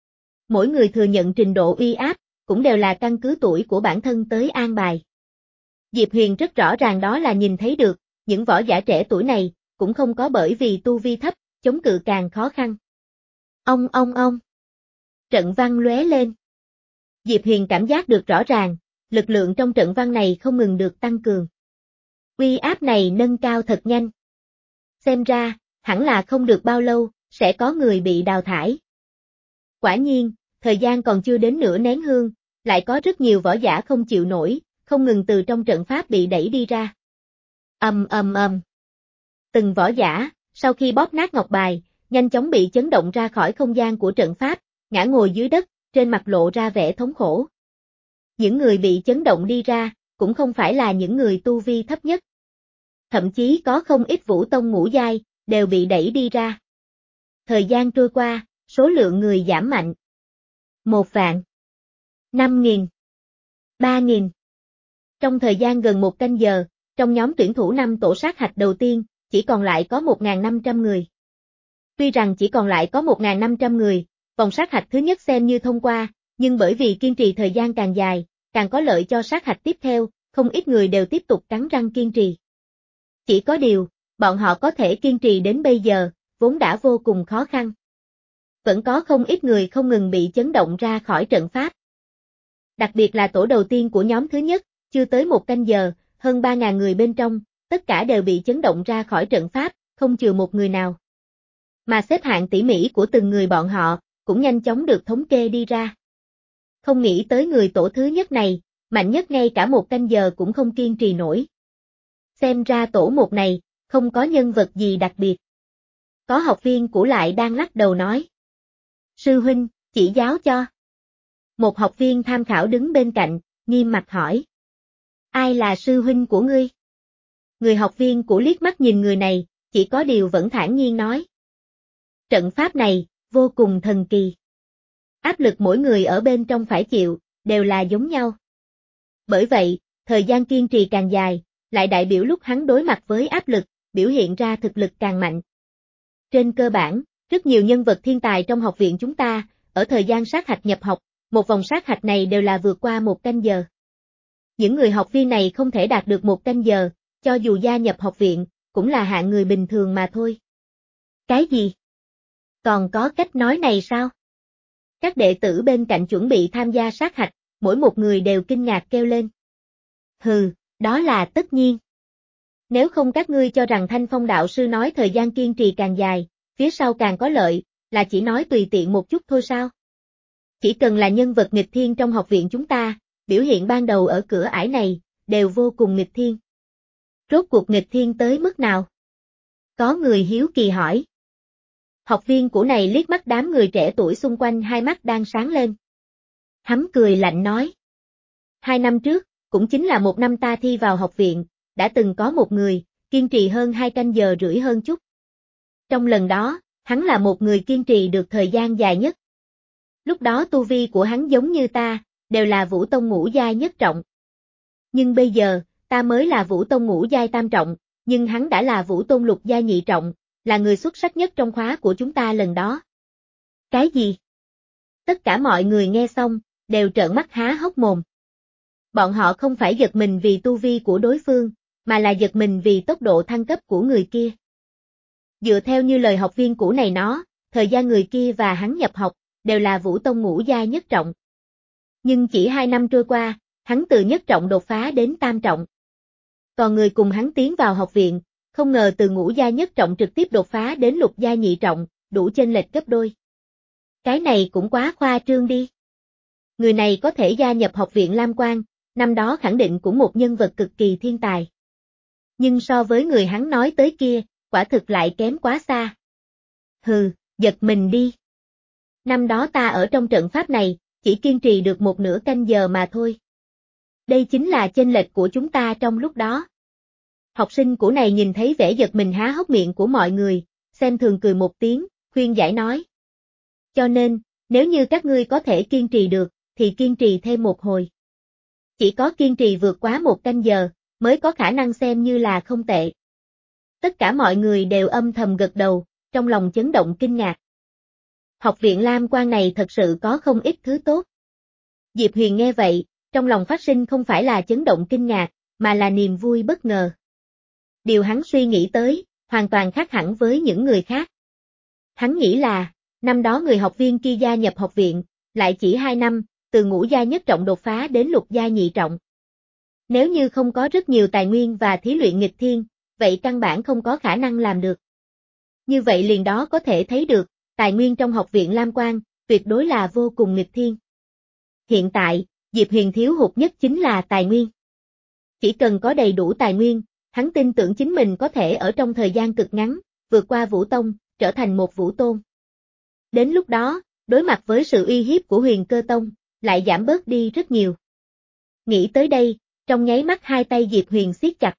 Mỗi người thừa nhận trình độ uy áp, cũng đều là căn cứ tuổi của bản thân tới an bài. Diệp Huyền rất rõ ràng đó là nhìn thấy được, những võ giả trẻ tuổi này, cũng không có bởi vì tu vi thấp, chống cự càng khó khăn. Ông ông ông. Trận văn lóe lên. Diệp Huyền cảm giác được rõ ràng, lực lượng trong trận văn này không ngừng được tăng cường. Uy áp này nâng cao thật nhanh. Xem ra, hẳn là không được bao lâu, sẽ có người bị đào thải. Quả nhiên, thời gian còn chưa đến nửa nén hương, lại có rất nhiều võ giả không chịu nổi, không ngừng từ trong trận pháp bị đẩy đi ra. Ầm ầm ầm. Từng võ giả, sau khi bóp nát ngọc bài, nhanh chóng bị chấn động ra khỏi không gian của trận pháp, ngã ngồi dưới đất, trên mặt lộ ra vẻ thống khổ. Những người bị chấn động đi ra, cũng không phải là những người tu vi thấp nhất. Thậm chí có không ít vũ tông ngũ giai, đều bị đẩy đi ra. Thời gian trôi qua, số lượng người giảm mạnh. Một vạn. Năm nghìn. Ba nghìn. Trong thời gian gần một canh giờ, trong nhóm tuyển thủ năm tổ sát hạch đầu tiên, chỉ còn lại có một nghìn năm trăm người. Tuy rằng chỉ còn lại có một nghìn năm trăm người, vòng sát hạch thứ nhất xem như thông qua, nhưng bởi vì kiên trì thời gian càng dài, càng có lợi cho sát hạch tiếp theo, không ít người đều tiếp tục cắn răng kiên trì. Chỉ có điều, bọn họ có thể kiên trì đến bây giờ, vốn đã vô cùng khó khăn. Vẫn có không ít người không ngừng bị chấn động ra khỏi trận pháp. Đặc biệt là tổ đầu tiên của nhóm thứ nhất, chưa tới một canh giờ, hơn ba nghìn người bên trong, tất cả đều bị chấn động ra khỏi trận pháp, không chừa một người nào. Mà xếp hạng tỉ mỉ của từng người bọn họ, cũng nhanh chóng được thống kê đi ra. Không nghĩ tới người tổ thứ nhất này, mạnh nhất ngay cả một canh giờ cũng không kiên trì nổi. Xem ra tổ một này, không có nhân vật gì đặc biệt. Có học viên của lại đang lắc đầu nói. Sư huynh, chỉ giáo cho. Một học viên tham khảo đứng bên cạnh, nghiêm mặt hỏi. Ai là sư huynh của ngươi? Người học viên cũ liếc mắt nhìn người này, chỉ có điều vẫn thản nhiên nói. Trận pháp này, vô cùng thần kỳ. Áp lực mỗi người ở bên trong phải chịu, đều là giống nhau. Bởi vậy, thời gian kiên trì càng dài, lại đại biểu lúc hắn đối mặt với áp lực, biểu hiện ra thực lực càng mạnh. Trên cơ bản, rất nhiều nhân vật thiên tài trong học viện chúng ta, ở thời gian sát hạch nhập học, một vòng sát hạch này đều là vượt qua một canh giờ. Những người học viên này không thể đạt được một canh giờ, cho dù gia nhập học viện, cũng là hạng người bình thường mà thôi. Cái gì? Còn có cách nói này sao? Các đệ tử bên cạnh chuẩn bị tham gia sát hạch, mỗi một người đều kinh ngạc kêu lên. Hừ, đó là tất nhiên. Nếu không các ngươi cho rằng Thanh Phong đạo sư nói thời gian kiên trì càng dài, phía sau càng có lợi, là chỉ nói tùy tiện một chút thôi sao? Chỉ cần là nhân vật nghịch thiên trong học viện chúng ta, biểu hiện ban đầu ở cửa ải này, đều vô cùng nghịch thiên. Rốt cuộc nghịch thiên tới mức nào? Có người hiếu kỳ hỏi. Học viên cũ này liếc mắt đám người trẻ tuổi xung quanh, hai mắt đang sáng lên. Hắn cười lạnh nói. Hai năm trước, cũng chính là một năm ta thi vào học viện, đã từng có một người, kiên trì hơn hai canh giờ rưỡi hơn chút. Trong lần đó, hắn là một người kiên trì được thời gian dài nhất. Lúc đó tu vi của hắn giống như ta, đều là Vũ Tông ngũ giai nhất trọng. Nhưng bây giờ, ta mới là Vũ Tông ngũ giai tam trọng, nhưng hắn đã là Vũ Tông lục giai nhị trọng, là người xuất sắc nhất trong khóa của chúng ta lần đó. Cái gì? Tất cả mọi người nghe xong, đều trợn mắt há hốc mồm. Bọn họ không phải giật mình vì tu vi của đối phương, mà là giật mình vì tốc độ thăng cấp của người kia. Dựa theo như lời học viên cũ này nói, thời gian người kia và hắn nhập học, đều là Vũ Tông ngũ giai nhất trọng. Nhưng chỉ hai năm trôi qua, hắn từ nhất trọng đột phá đến tam trọng. Còn người cùng hắn tiến vào học viện, không ngờ từ ngũ giai nhất trọng trực tiếp đột phá đến lục giai nhị trọng, đủ chênh lệch gấp đôi. Cái này cũng quá khoa trương đi. Người này có thể gia nhập học viện Lam Quang, năm đó khẳng định cũng một nhân vật cực kỳ thiên tài. Nhưng so với người hắn nói tới kia, quả thực lại kém quá xa. Hừ, giật mình đi. Năm đó ta ở trong trận pháp này, chỉ kiên trì được một nửa canh giờ mà thôi. Đây chính là chênh lệch của chúng ta trong lúc đó. Học sinh của này nhìn thấy vẻ giật mình há hốc miệng của mọi người, xem thường cười một tiếng, khuyên giải nói. Cho nên, nếu như các ngươi có thể kiên trì được, thì kiên trì thêm một hồi. Chỉ có kiên trì vượt quá một canh giờ, mới có khả năng xem như là không tệ. Tất cả mọi người đều âm thầm gật đầu, trong lòng chấn động kinh ngạc. Học viện Lam Quang này thật sự có không ít thứ tốt. Diệp Huyền nghe vậy, trong lòng phát sinh không phải là chấn động kinh ngạc, mà là niềm vui bất ngờ. Điều hắn suy nghĩ tới, hoàn toàn khác hẳn với những người khác. Hắn nghĩ là, năm đó người học viên kia gia nhập học viện, lại chỉ hai năm, từ ngũ giai nhất trọng đột phá đến lục giai nhị trọng. Nếu như không có rất nhiều tài nguyên và thí luyện nghịch thiên, vậy căn bản không có khả năng làm được. Như vậy liền đó có thể thấy được, tài nguyên trong học viện Lam Quang, tuyệt đối là vô cùng nghịch thiên. Hiện tại, Diệp Huyền thiếu hụt nhất chính là tài nguyên. Chỉ cần có đầy đủ tài nguyên, hắn tin tưởng chính mình có thể ở trong thời gian cực ngắn, vượt qua Vũ Tông, trở thành một Vũ Tôn. Đến lúc đó, đối mặt với sự uy hiếp của Huyền Cơ Tông, lại giảm bớt đi rất nhiều. Nghĩ tới đây, trong nháy mắt hai tay Diệp Huyền siết chặt.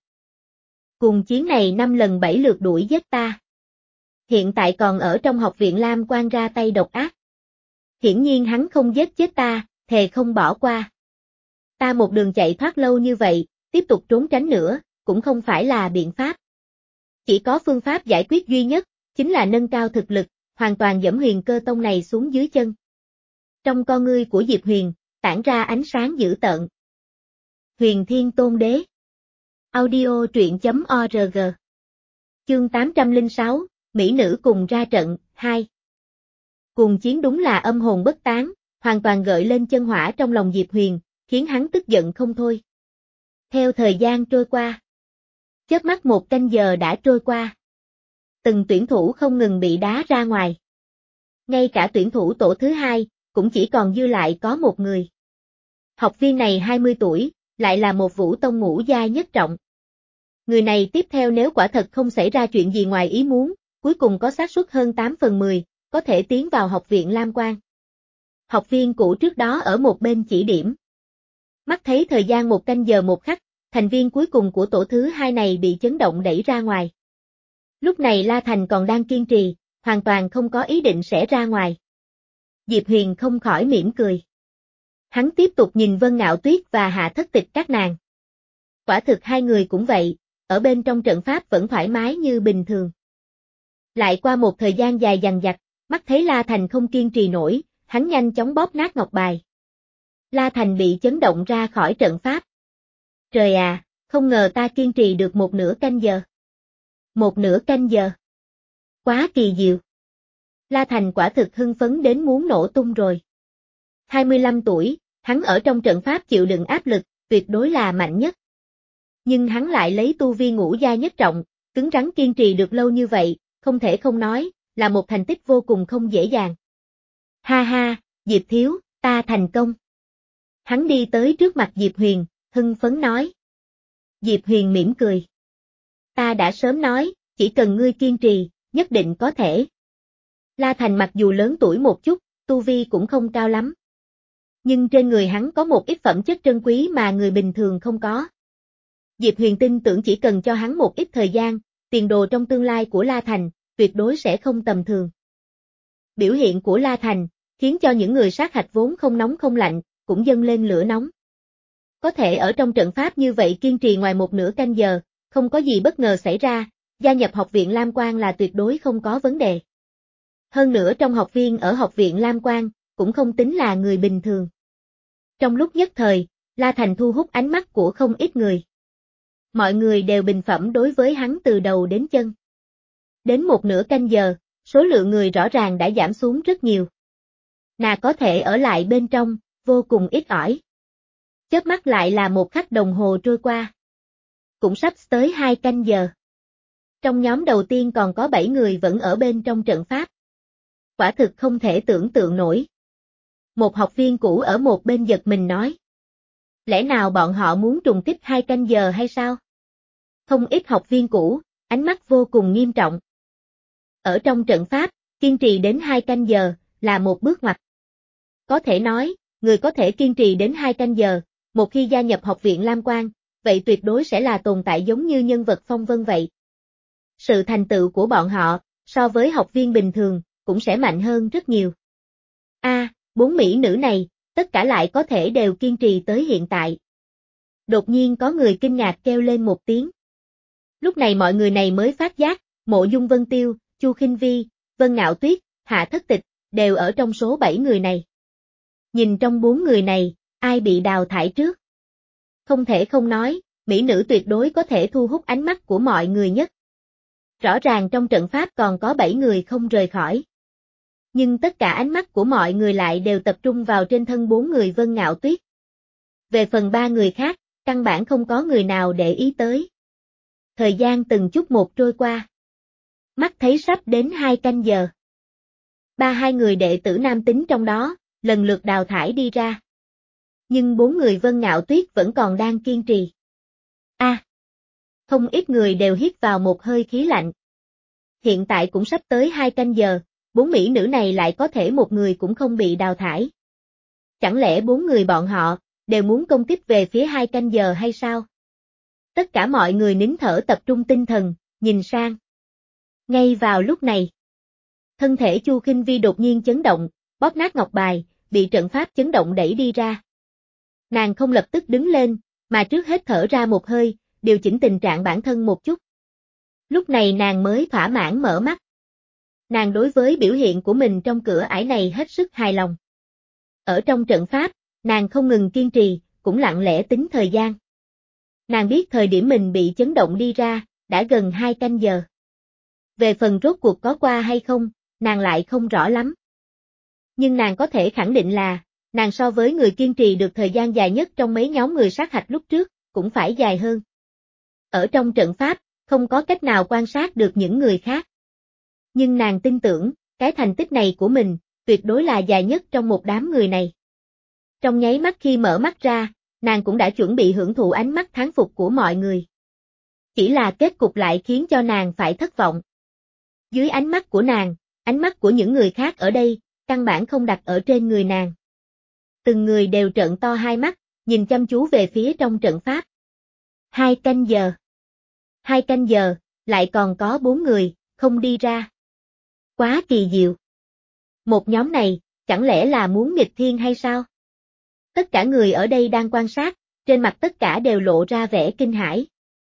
Cùng chiến này năm lần bảy lượt đuổi giết ta. Hiện tại còn ở trong học viện Lam Quang ra tay độc ác. Hiển nhiên hắn không giết chết ta, thề không bỏ qua. Ta một đường chạy thoát lâu như vậy, tiếp tục trốn tránh nữa, cũng không phải là biện pháp. Chỉ có phương pháp giải quyết duy nhất, chính là nâng cao thực lực, hoàn toàn dẫm Huyền Cơ Tông này xuống dưới chân. Trong con ngươi của Diệp Huyền, tản ra ánh sáng dữ tợn. Huyền Thiên Tôn Đế. Audio truyện chấm org. Chương tám trăm lẻ sáu, Mỹ nữ cùng ra trận, hai. Cùng chiến đúng là âm hồn bất tán, hoàn toàn gợi lên chân hỏa trong lòng Diệp Huyền, khiến hắn tức giận không thôi. Theo thời gian trôi qua, chớp mắt một canh giờ đã trôi qua. Từng tuyển thủ không ngừng bị đá ra ngoài. Ngay cả tuyển thủ tổ thứ hai, cũng chỉ còn dư lại có một người. Học viên này hai mươi tuổi, lại là một Vũ Tông ngũ giai nhất trọng. Người này tiếp theo nếu quả thật không xảy ra chuyện gì ngoài ý muốn, cuối cùng có xác suất hơn tám phần mười, có thể tiến vào học viện Lam Quang. Học viên cũ trước đó ở một bên chỉ điểm. Mắt thấy thời gian một canh giờ một khắc, thành viên cuối cùng của tổ thứ hai này bị chấn động đẩy ra ngoài. Lúc này La Thành còn đang kiên trì, hoàn toàn không có ý định sẽ ra ngoài. Diệp Huyền không khỏi mỉm cười. Hắn tiếp tục nhìn Vân Ngạo Tuyết và Hạ Thất Tịch các nàng. Quả thực hai người cũng vậy, ở bên trong trận pháp vẫn thoải mái như bình thường. Lại qua một thời gian dài dằng dặc, mắt thấy La Thành không kiên trì nổi, hắn nhanh chóng bóp nát ngọc bài. La Thành bị chấn động ra khỏi trận pháp. Trời à, không ngờ ta kiên trì được một nửa canh giờ. Một nửa canh giờ. Quá kỳ diệu. La Thành quả thực hưng phấn đến muốn nổ tung rồi. hai mươi lăm tuổi, hắn ở trong trận pháp chịu đựng áp lực, tuyệt đối là mạnh nhất. Nhưng hắn lại lấy tu vi ngũ gia nhất trọng, cứng rắn kiên trì được lâu như vậy, không thể không nói, là một thành tích vô cùng không dễ dàng. Ha ha, Diệp Thiếu, ta thành công. Hắn đi tới trước mặt Diệp Huyền, hưng phấn nói. Diệp Huyền mỉm cười. Ta đã sớm nói, chỉ cần ngươi kiên trì, nhất định có thể. La Thành mặc dù lớn tuổi một chút, tu vi cũng không cao lắm. Nhưng trên người hắn có một ít phẩm chất trân quý mà người bình thường không có. Diệp Huyền tin tưởng chỉ cần cho hắn một ít thời gian, tiền đồ trong tương lai của La Thành, tuyệt đối sẽ không tầm thường. Biểu hiện của La Thành, khiến cho những người sát hạch vốn không nóng không lạnh, cũng dâng lên lửa nóng. Có thể ở trong trận pháp như vậy kiên trì ngoài một nửa canh giờ, không có gì bất ngờ xảy ra, gia nhập học viện Lam Quang là tuyệt đối không có vấn đề. Hơn nữa trong học viên ở học viện Lam Quang, cũng không tính là người bình thường. Trong lúc nhất thời, La Thành thu hút ánh mắt của không ít người. Mọi người đều bình phẩm đối với hắn từ đầu đến chân. Đến một nửa canh giờ, số lượng người rõ ràng đã giảm xuống rất nhiều. Nà có thể ở lại bên trong, vô cùng ít ỏi. Chớp mắt lại là một khắc đồng hồ trôi qua. Cũng sắp tới hai canh giờ. Trong nhóm đầu tiên còn có bảy người vẫn ở bên trong trận pháp. Quả thực không thể tưởng tượng nổi. Một học viên cũ ở một bên giật mình nói. Lẽ nào bọn họ muốn trùng kích hai canh giờ hay sao? Không ít học viên cũ, ánh mắt vô cùng nghiêm trọng. Ở trong trận pháp, kiên trì đến hai canh giờ, là một bước ngoặt. Có thể nói, người có thể kiên trì đến hai canh giờ, một khi gia nhập học viện Lam Quang, vậy tuyệt đối sẽ là tồn tại giống như nhân vật phong vân vậy. Sự thành tựu của bọn họ, so với học viên bình thường, cũng sẽ mạnh hơn rất nhiều. A, à, bốn mỹ nữ này, tất cả lại có thể đều kiên trì tới hiện tại. Đột nhiên có người kinh ngạc kêu lên một tiếng. Lúc này mọi người này mới phát giác, Mộ Dung Vân Tiêu, Chu Khinh Vi, Vân Ngạo Tuyết, Hạ Thất Tịch, đều ở trong số bảy người này. Nhìn trong bốn người này, ai bị đào thải trước? Không thể không nói, mỹ nữ tuyệt đối có thể thu hút ánh mắt của mọi người nhất. Rõ ràng trong trận pháp còn có bảy người không rời khỏi. Nhưng tất cả ánh mắt của mọi người lại đều tập trung vào trên thân bốn người Vân Ngạo Tuyết. Về phần ba người khác, căn bản không có người nào để ý tới. Thời gian từng chút một trôi qua. Mắt thấy sắp đến hai canh giờ. Ba hai người đệ tử nam tính trong đó, lần lượt đào thải đi ra. Nhưng bốn người Vân Ngạo Tuyết vẫn còn đang kiên trì. A, à, không ít người đều hít vào một hơi khí lạnh. Hiện tại cũng sắp tới hai canh giờ, bốn mỹ nữ này lại có thể một người cũng không bị đào thải. Chẳng lẽ bốn người bọn họ, đều muốn công kích về phía hai canh giờ hay sao? Tất cả mọi người nín thở tập trung tinh thần, nhìn sang. Ngay vào lúc này, thân thể Chu Khinh Vi đột nhiên chấn động, bóp nát ngọc bài, bị trận pháp chấn động đẩy đi ra. Nàng không lập tức đứng lên, mà trước hết thở ra một hơi, điều chỉnh tình trạng bản thân một chút. Lúc này nàng mới thỏa mãn mở mắt. Nàng đối với biểu hiện của mình trong cửa ải này hết sức hài lòng. Ở trong trận pháp, nàng không ngừng kiên trì, cũng lặng lẽ tính thời gian. Nàng biết thời điểm mình bị chấn động đi ra, đã gần hai canh giờ. Về phần rốt cuộc có qua hay không, nàng lại không rõ lắm. Nhưng nàng có thể khẳng định là, nàng so với người kiên trì được thời gian dài nhất trong mấy nhóm người sát hạch lúc trước, cũng phải dài hơn. Ở trong trận pháp, không có cách nào quan sát được những người khác. Nhưng nàng tin tưởng, cái thành tích này của mình, tuyệt đối là dài nhất trong một đám người này. Trong nháy mắt khi mở mắt ra, nàng cũng đã chuẩn bị hưởng thụ ánh mắt thán phục của mọi người. Chỉ là kết cục lại khiến cho nàng phải thất vọng. Dưới ánh mắt của nàng, ánh mắt của những người khác ở đây, căn bản không đặt ở trên người nàng. Từng người đều trợn to hai mắt, nhìn chăm chú về phía trong trận pháp. Hai canh giờ. Hai canh giờ, lại còn có bốn người, không đi ra. Quá kỳ diệu. Một nhóm này, chẳng lẽ là muốn nghịch thiên hay sao? Tất cả người ở đây đang quan sát, trên mặt tất cả đều lộ ra vẻ kinh hãi.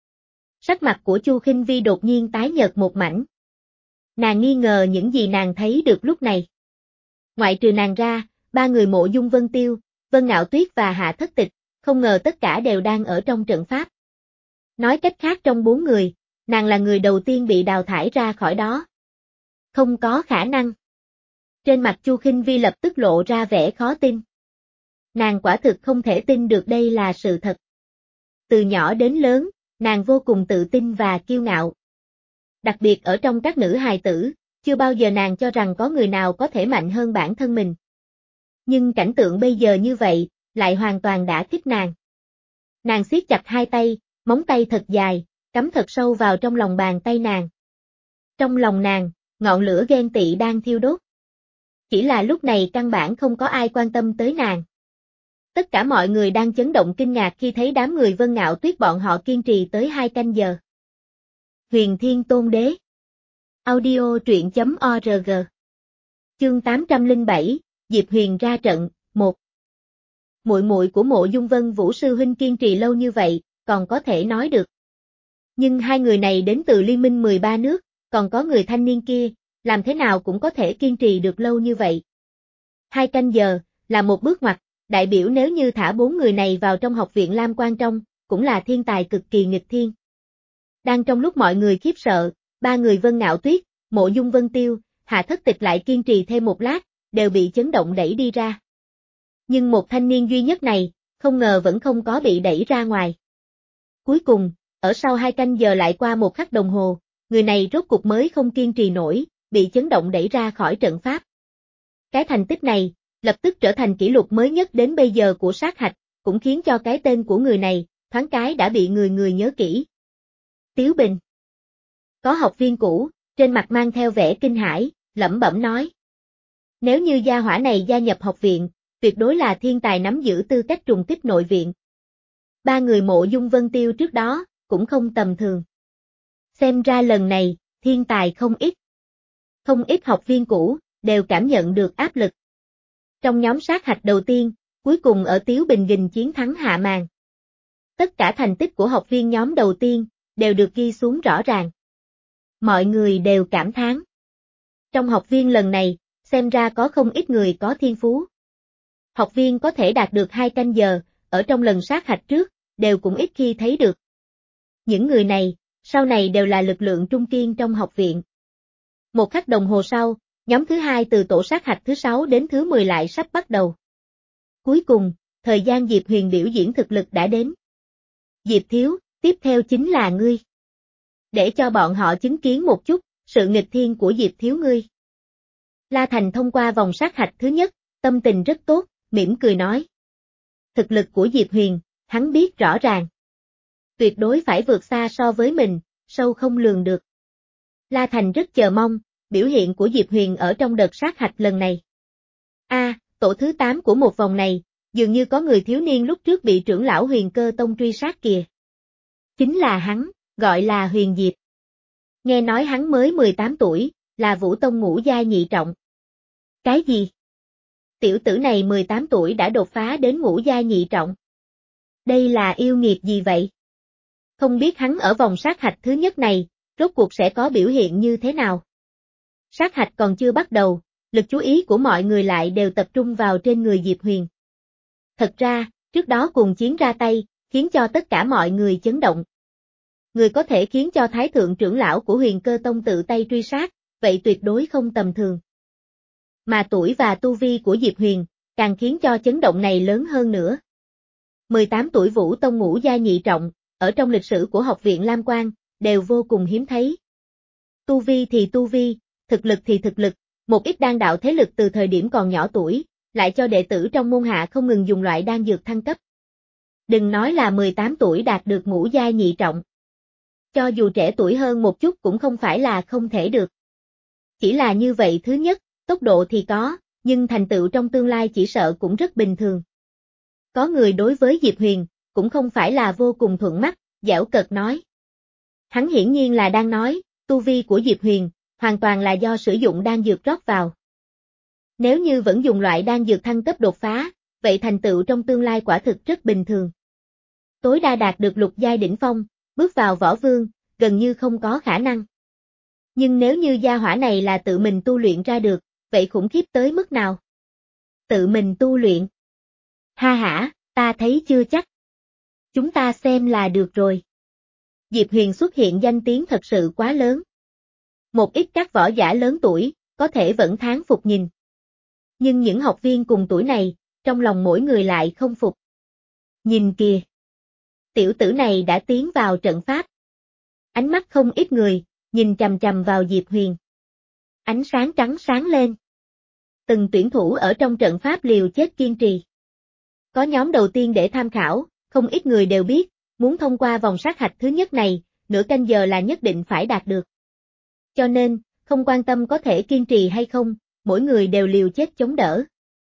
Sắc mặt của Chu Khinh Vi đột nhiên tái nhợt một mảnh. Nàng nghi ngờ những gì nàng thấy được lúc này. Ngoại trừ nàng ra, ba người Mộ Dung Vân Tiêu, Vân Ngạo Tuyết và Hạ Thất Tịch, không ngờ tất cả đều đang ở trong trận pháp. Nói cách khác trong bốn người, nàng là người đầu tiên bị đào thải ra khỏi đó. Không có khả năng. Trên mặt Chu Khinh Vi lập tức lộ ra vẻ khó tin. Nàng quả thực không thể tin được đây là sự thật. Từ nhỏ đến lớn, nàng vô cùng tự tin và kiêu ngạo. Đặc biệt ở trong các nữ hài tử, chưa bao giờ nàng cho rằng có người nào có thể mạnh hơn bản thân mình. Nhưng cảnh tượng bây giờ như vậy, lại hoàn toàn đã kích nàng. Nàng siết chặt hai tay, móng tay thật dài, cắm thật sâu vào trong lòng bàn tay nàng. Trong lòng nàng, ngọn lửa ghen tị đang thiêu đốt. Chỉ là lúc này căn bản không có ai quan tâm tới nàng. Tất cả mọi người đang chấn động kinh ngạc khi thấy đám người Vân Ngạo Tuyết bọn họ kiên trì tới hai canh giờ. Huyền Thiên Tôn Đế. Audio truyện chấm org. Chương tám trăm lẻ bảy, Diệp Huyền ra trận, một. Muội muội của Mộ Dung Vân Vũ sư huynh kiên trì lâu như vậy, còn có thể nói được. Nhưng hai người này đến từ liên minh mười ba nước, còn có người thanh niên kia, làm thế nào cũng có thể kiên trì được lâu như vậy. Hai canh giờ, là một bước ngoặt, đại biểu nếu như thả bốn người này vào trong học viện Lam Quan trong, cũng là thiên tài cực kỳ nghịch thiên. Đang trong lúc mọi người khiếp sợ, ba người Vân Ngạo Tuyết, Mộ Dung Vân Tiêu, Hạ Thất Tịch lại kiên trì thêm một lát, đều bị chấn động đẩy đi ra. Nhưng một thanh niên duy nhất này, không ngờ vẫn không có bị đẩy ra ngoài. Cuối cùng, ở sau hai canh giờ lại qua một khắc đồng hồ, người này rốt cục mới không kiên trì nổi, bị chấn động đẩy ra khỏi trận pháp. Cái thành tích này, lập tức trở thành kỷ lục mới nhất đến bây giờ của sát hạch, cũng khiến cho cái tên của người này, thoáng cái đã bị người người nhớ kỹ. Tiếu Bình. Có học viên cũ, trên mặt mang theo vẻ kinh hãi, lẩm bẩm nói. Nếu như gia hỏa này gia nhập học viện, tuyệt đối là thiên tài nắm giữ tư cách trùng kích nội viện. Ba người Mộ Dung Vân Tiêu trước đó, cũng không tầm thường. Xem ra lần này, thiên tài không ít. Không ít học viên cũ, đều cảm nhận được áp lực. Trong nhóm sát hạch đầu tiên, cuối cùng ở Tiếu Bình giành chiến thắng hạ màn. Tất cả thành tích của học viên nhóm đầu tiên, đều được ghi xuống rõ ràng. Mọi người đều cảm thán. Trong học viên lần này, xem ra có không ít người có thiên phú. Học viên có thể đạt được hai canh giờ, ở trong lần sát hạch trước, đều cũng ít khi thấy được. Những người này, sau này đều là lực lượng trung kiên trong học viện. Một khắc đồng hồ sau, nhóm thứ hai từ tổ sát hạch thứ sáu đến thứ mười lại sắp bắt đầu. Cuối cùng, thời gian Diệp Huyền biểu diễn thực lực đã đến. Diệp Thiếu, tiếp theo chính là ngươi. Để cho bọn họ chứng kiến một chút, sự nghịch thiên của Diệp Thiếu ngươi. La Thành thông qua vòng sát hạch thứ nhất, tâm tình rất tốt, mỉm cười nói. Thực lực của Diệp Huyền, hắn biết rõ ràng. Tuyệt đối phải vượt xa so với mình, sâu không lường được. La Thành rất chờ mong, biểu hiện của Diệp Huyền ở trong đợt sát hạch lần này. A, à, tổ thứ tám của một vòng này, dường như có người thiếu niên lúc trước bị trưởng lão Huyền Cơ Tông truy sát kìa. Chính là hắn, gọi là Huyền Diệp. Nghe nói hắn mới mười tám tuổi, là Vũ Tông ngũ giai nhị trọng. Cái gì? Tiểu tử này mười tám tuổi đã đột phá đến ngũ giai nhị trọng. Đây là yêu nghiệt gì vậy? Không biết hắn ở vòng sát hạch thứ nhất này, rốt cuộc sẽ có biểu hiện như thế nào? Sát hạch còn chưa bắt đầu, lực chú ý của mọi người lại đều tập trung vào trên người Diệp Huyền. Thật ra, trước đó cùng chiến ra tay, khiến cho tất cả mọi người chấn động. Người có thể khiến cho Thái Thượng trưởng lão của Huyền Cơ Tông tự tay truy sát, vậy tuyệt đối không tầm thường. Mà tuổi và tu vi của Diệp Huyền, càng khiến cho chấn động này lớn hơn nữa. mười tám tuổi Vũ Tông ngũ giai nhị trọng, ở trong lịch sử của học viện Lam Quan, đều vô cùng hiếm thấy. Tu vi thì tu vi, thực lực thì thực lực, một ít đan đạo thế lực từ thời điểm còn nhỏ tuổi, lại cho đệ tử trong môn hạ không ngừng dùng loại đan dược thăng cấp. Đừng nói là mười tám tuổi đạt được ngũ giai nhị trọng. Cho dù trẻ tuổi hơn một chút cũng không phải là không thể được. Chỉ là như vậy thứ nhất, tốc độ thì có, nhưng thành tựu trong tương lai chỉ sợ cũng rất bình thường. Có người đối với Diệp Huyền, cũng không phải là vô cùng thuận mắt, giễu cợt nói. Hắn hiển nhiên là đang nói, tu vi của Diệp Huyền, hoàn toàn là do sử dụng đan dược rót vào. Nếu như vẫn dùng loại đan dược thăng cấp đột phá, vậy thành tựu trong tương lai quả thực rất bình thường. Tối đa đạt được lục giai đỉnh phong, bước vào võ vương, gần như không có khả năng. Nhưng nếu như gia hỏa này là tự mình tu luyện ra được, vậy khủng khiếp tới mức nào? Tự mình tu luyện. Ha hả, ta thấy chưa chắc. Chúng ta xem là được rồi. Diệp Huyền xuất hiện danh tiếng thật sự quá lớn. Một ít các võ giả lớn tuổi, có thể vẫn thán phục nhìn. Nhưng những học viên cùng tuổi này, trong lòng mỗi người lại không phục. Nhìn kìa. Tiểu tử này đã tiến vào trận pháp. Ánh mắt không ít người, nhìn chằm chằm vào Diệp Huyền. Ánh sáng trắng sáng lên. Từng tuyển thủ ở trong trận pháp liều chết kiên trì. Có nhóm đầu tiên để tham khảo, không ít người đều biết, muốn thông qua vòng sát hạch thứ nhất này, nửa canh giờ là nhất định phải đạt được. Cho nên, không quan tâm có thể kiên trì hay không, mỗi người đều liều chết chống đỡ.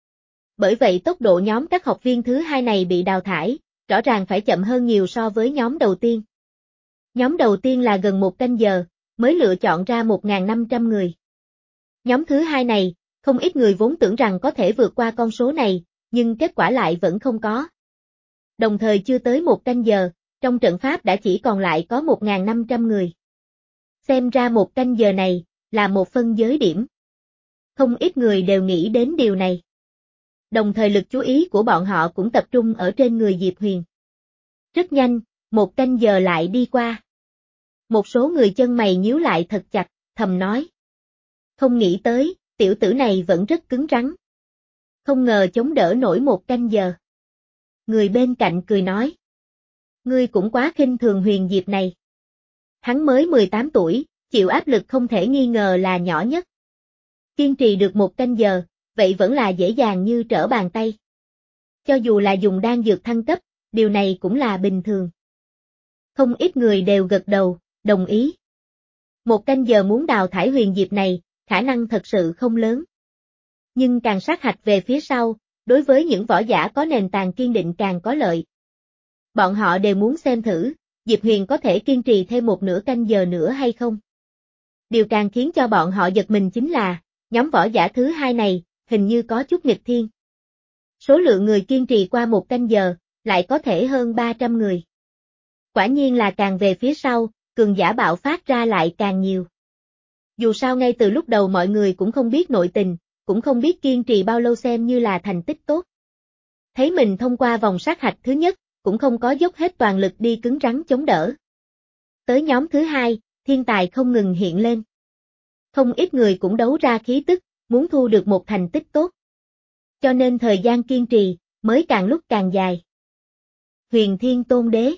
Bởi vậy tốc độ nhóm các học viên thứ hai này bị đào thải, rõ ràng phải chậm hơn nhiều so với nhóm đầu tiên. Nhóm đầu tiên là gần một canh giờ, mới lựa chọn ra một nghìn năm trăm người. Nhóm thứ hai này, không ít người vốn tưởng rằng có thể vượt qua con số này, nhưng kết quả lại vẫn không có. Đồng thời chưa tới một canh giờ, trong trận pháp đã chỉ còn lại có một nghìn năm trăm người. Xem ra một canh giờ này, là một phân giới điểm. Không ít người đều nghĩ đến điều này. Đồng thời lực chú ý của bọn họ cũng tập trung ở trên người Diệp Huyền. Rất nhanh, một canh giờ lại đi qua. Một số người chân mày nhíu lại thật chặt, thầm nói. Không nghĩ tới, tiểu tử này vẫn rất cứng rắn. Không ngờ chống đỡ nổi một canh giờ. Người bên cạnh cười nói. Ngươi cũng quá khinh thường Huyền Diệp này. Hắn mới mười tám tuổi, chịu áp lực không thể nghi ngờ là nhỏ nhất. Kiên trì được một canh giờ, vậy vẫn là dễ dàng như trở bàn tay. Cho dù là dùng đan dược thăng cấp, điều này cũng là bình thường. Không ít người đều gật đầu, đồng ý. Một canh giờ muốn đào thải Huyền Diệp này, khả năng thật sự không lớn. Nhưng càng sát hạch về phía sau, đối với những võ giả có nền tảng kiên định càng có lợi. Bọn họ đều muốn xem thử, Diệp Huyền có thể kiên trì thêm một nửa canh giờ nữa hay không. Điều càng khiến cho bọn họ giật mình chính là, nhóm võ giả thứ hai này, hình như có chút nghịch thiên. Số lượng người kiên trì qua một canh giờ, lại có thể hơn ba trăm người. Quả nhiên là càng về phía sau, cường giả bạo phát ra lại càng nhiều. Dù sao ngay từ lúc đầu mọi người cũng không biết nội tình, cũng không biết kiên trì bao lâu xem như là thành tích tốt. Thấy mình thông qua vòng sát hạch thứ nhất, cũng không có dốc hết toàn lực đi cứng rắn chống đỡ. Tới nhóm thứ hai, thiên tài không ngừng hiện lên. Không ít người cũng đấu ra khí tức, muốn thu được một thành tích tốt. Cho nên thời gian kiên trì, mới càng lúc càng dài. Huyền Thiên Tôn Đế.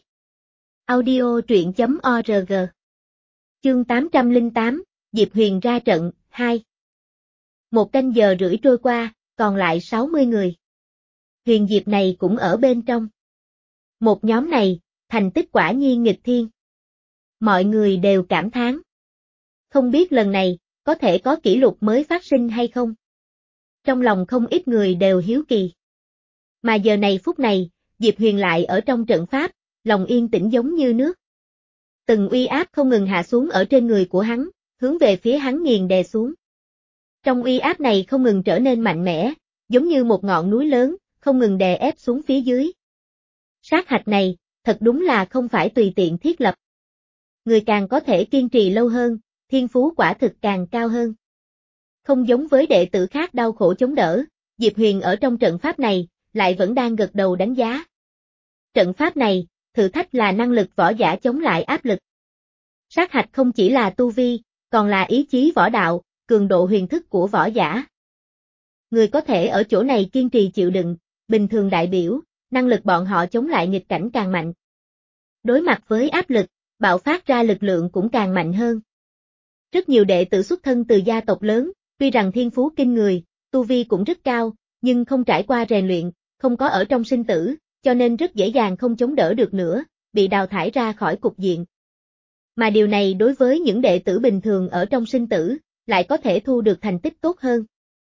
Audio truyện chấm org. Chương tám trăm lẻ tám, Diệp Huyền ra trận, hai. Một canh giờ rưỡi trôi qua, còn lại sáu mươi người. Huyền Diệp này cũng ở bên trong. Một nhóm này, thành tích quả nhiên nghịch thiên. Mọi người đều cảm thán. Không biết lần này, có thể có kỷ lục mới phát sinh hay không? Trong lòng không ít người đều hiếu kỳ. Mà giờ này phút này, Diệp Huyền lại ở trong trận pháp, lòng yên tĩnh giống như nước. Từng uy áp không ngừng hạ xuống ở trên người của hắn, hướng về phía hắn nghiền đè xuống. Trong uy áp này không ngừng trở nên mạnh mẽ, giống như một ngọn núi lớn, không ngừng đè ép xuống phía dưới. Sát hạch này, thật đúng là không phải tùy tiện thiết lập. Người càng có thể kiên trì lâu hơn, thiên phú quả thực càng cao hơn. Không giống với đệ tử khác đau khổ chống đỡ, Diệp Huyền ở trong trận pháp này, lại vẫn đang gật đầu đánh giá. Trận pháp này, thử thách là năng lực võ giả chống lại áp lực. Sát hạch không chỉ là tu vi, còn là ý chí võ đạo, cường độ huyền thức của võ giả. Người có thể ở chỗ này kiên trì chịu đựng, bình thường đại biểu, năng lực bọn họ chống lại nghịch cảnh càng mạnh. Đối mặt với áp lực, bạo phát ra lực lượng cũng càng mạnh hơn. Rất nhiều đệ tử xuất thân từ gia tộc lớn, tuy rằng thiên phú kinh người, tu vi cũng rất cao, nhưng không trải qua rèn luyện, không có ở trong sinh tử, cho nên rất dễ dàng không chống đỡ được nữa, bị đào thải ra khỏi cục diện. Mà điều này đối với những đệ tử bình thường ở trong sinh tử, lại có thể thu được thành tích tốt hơn.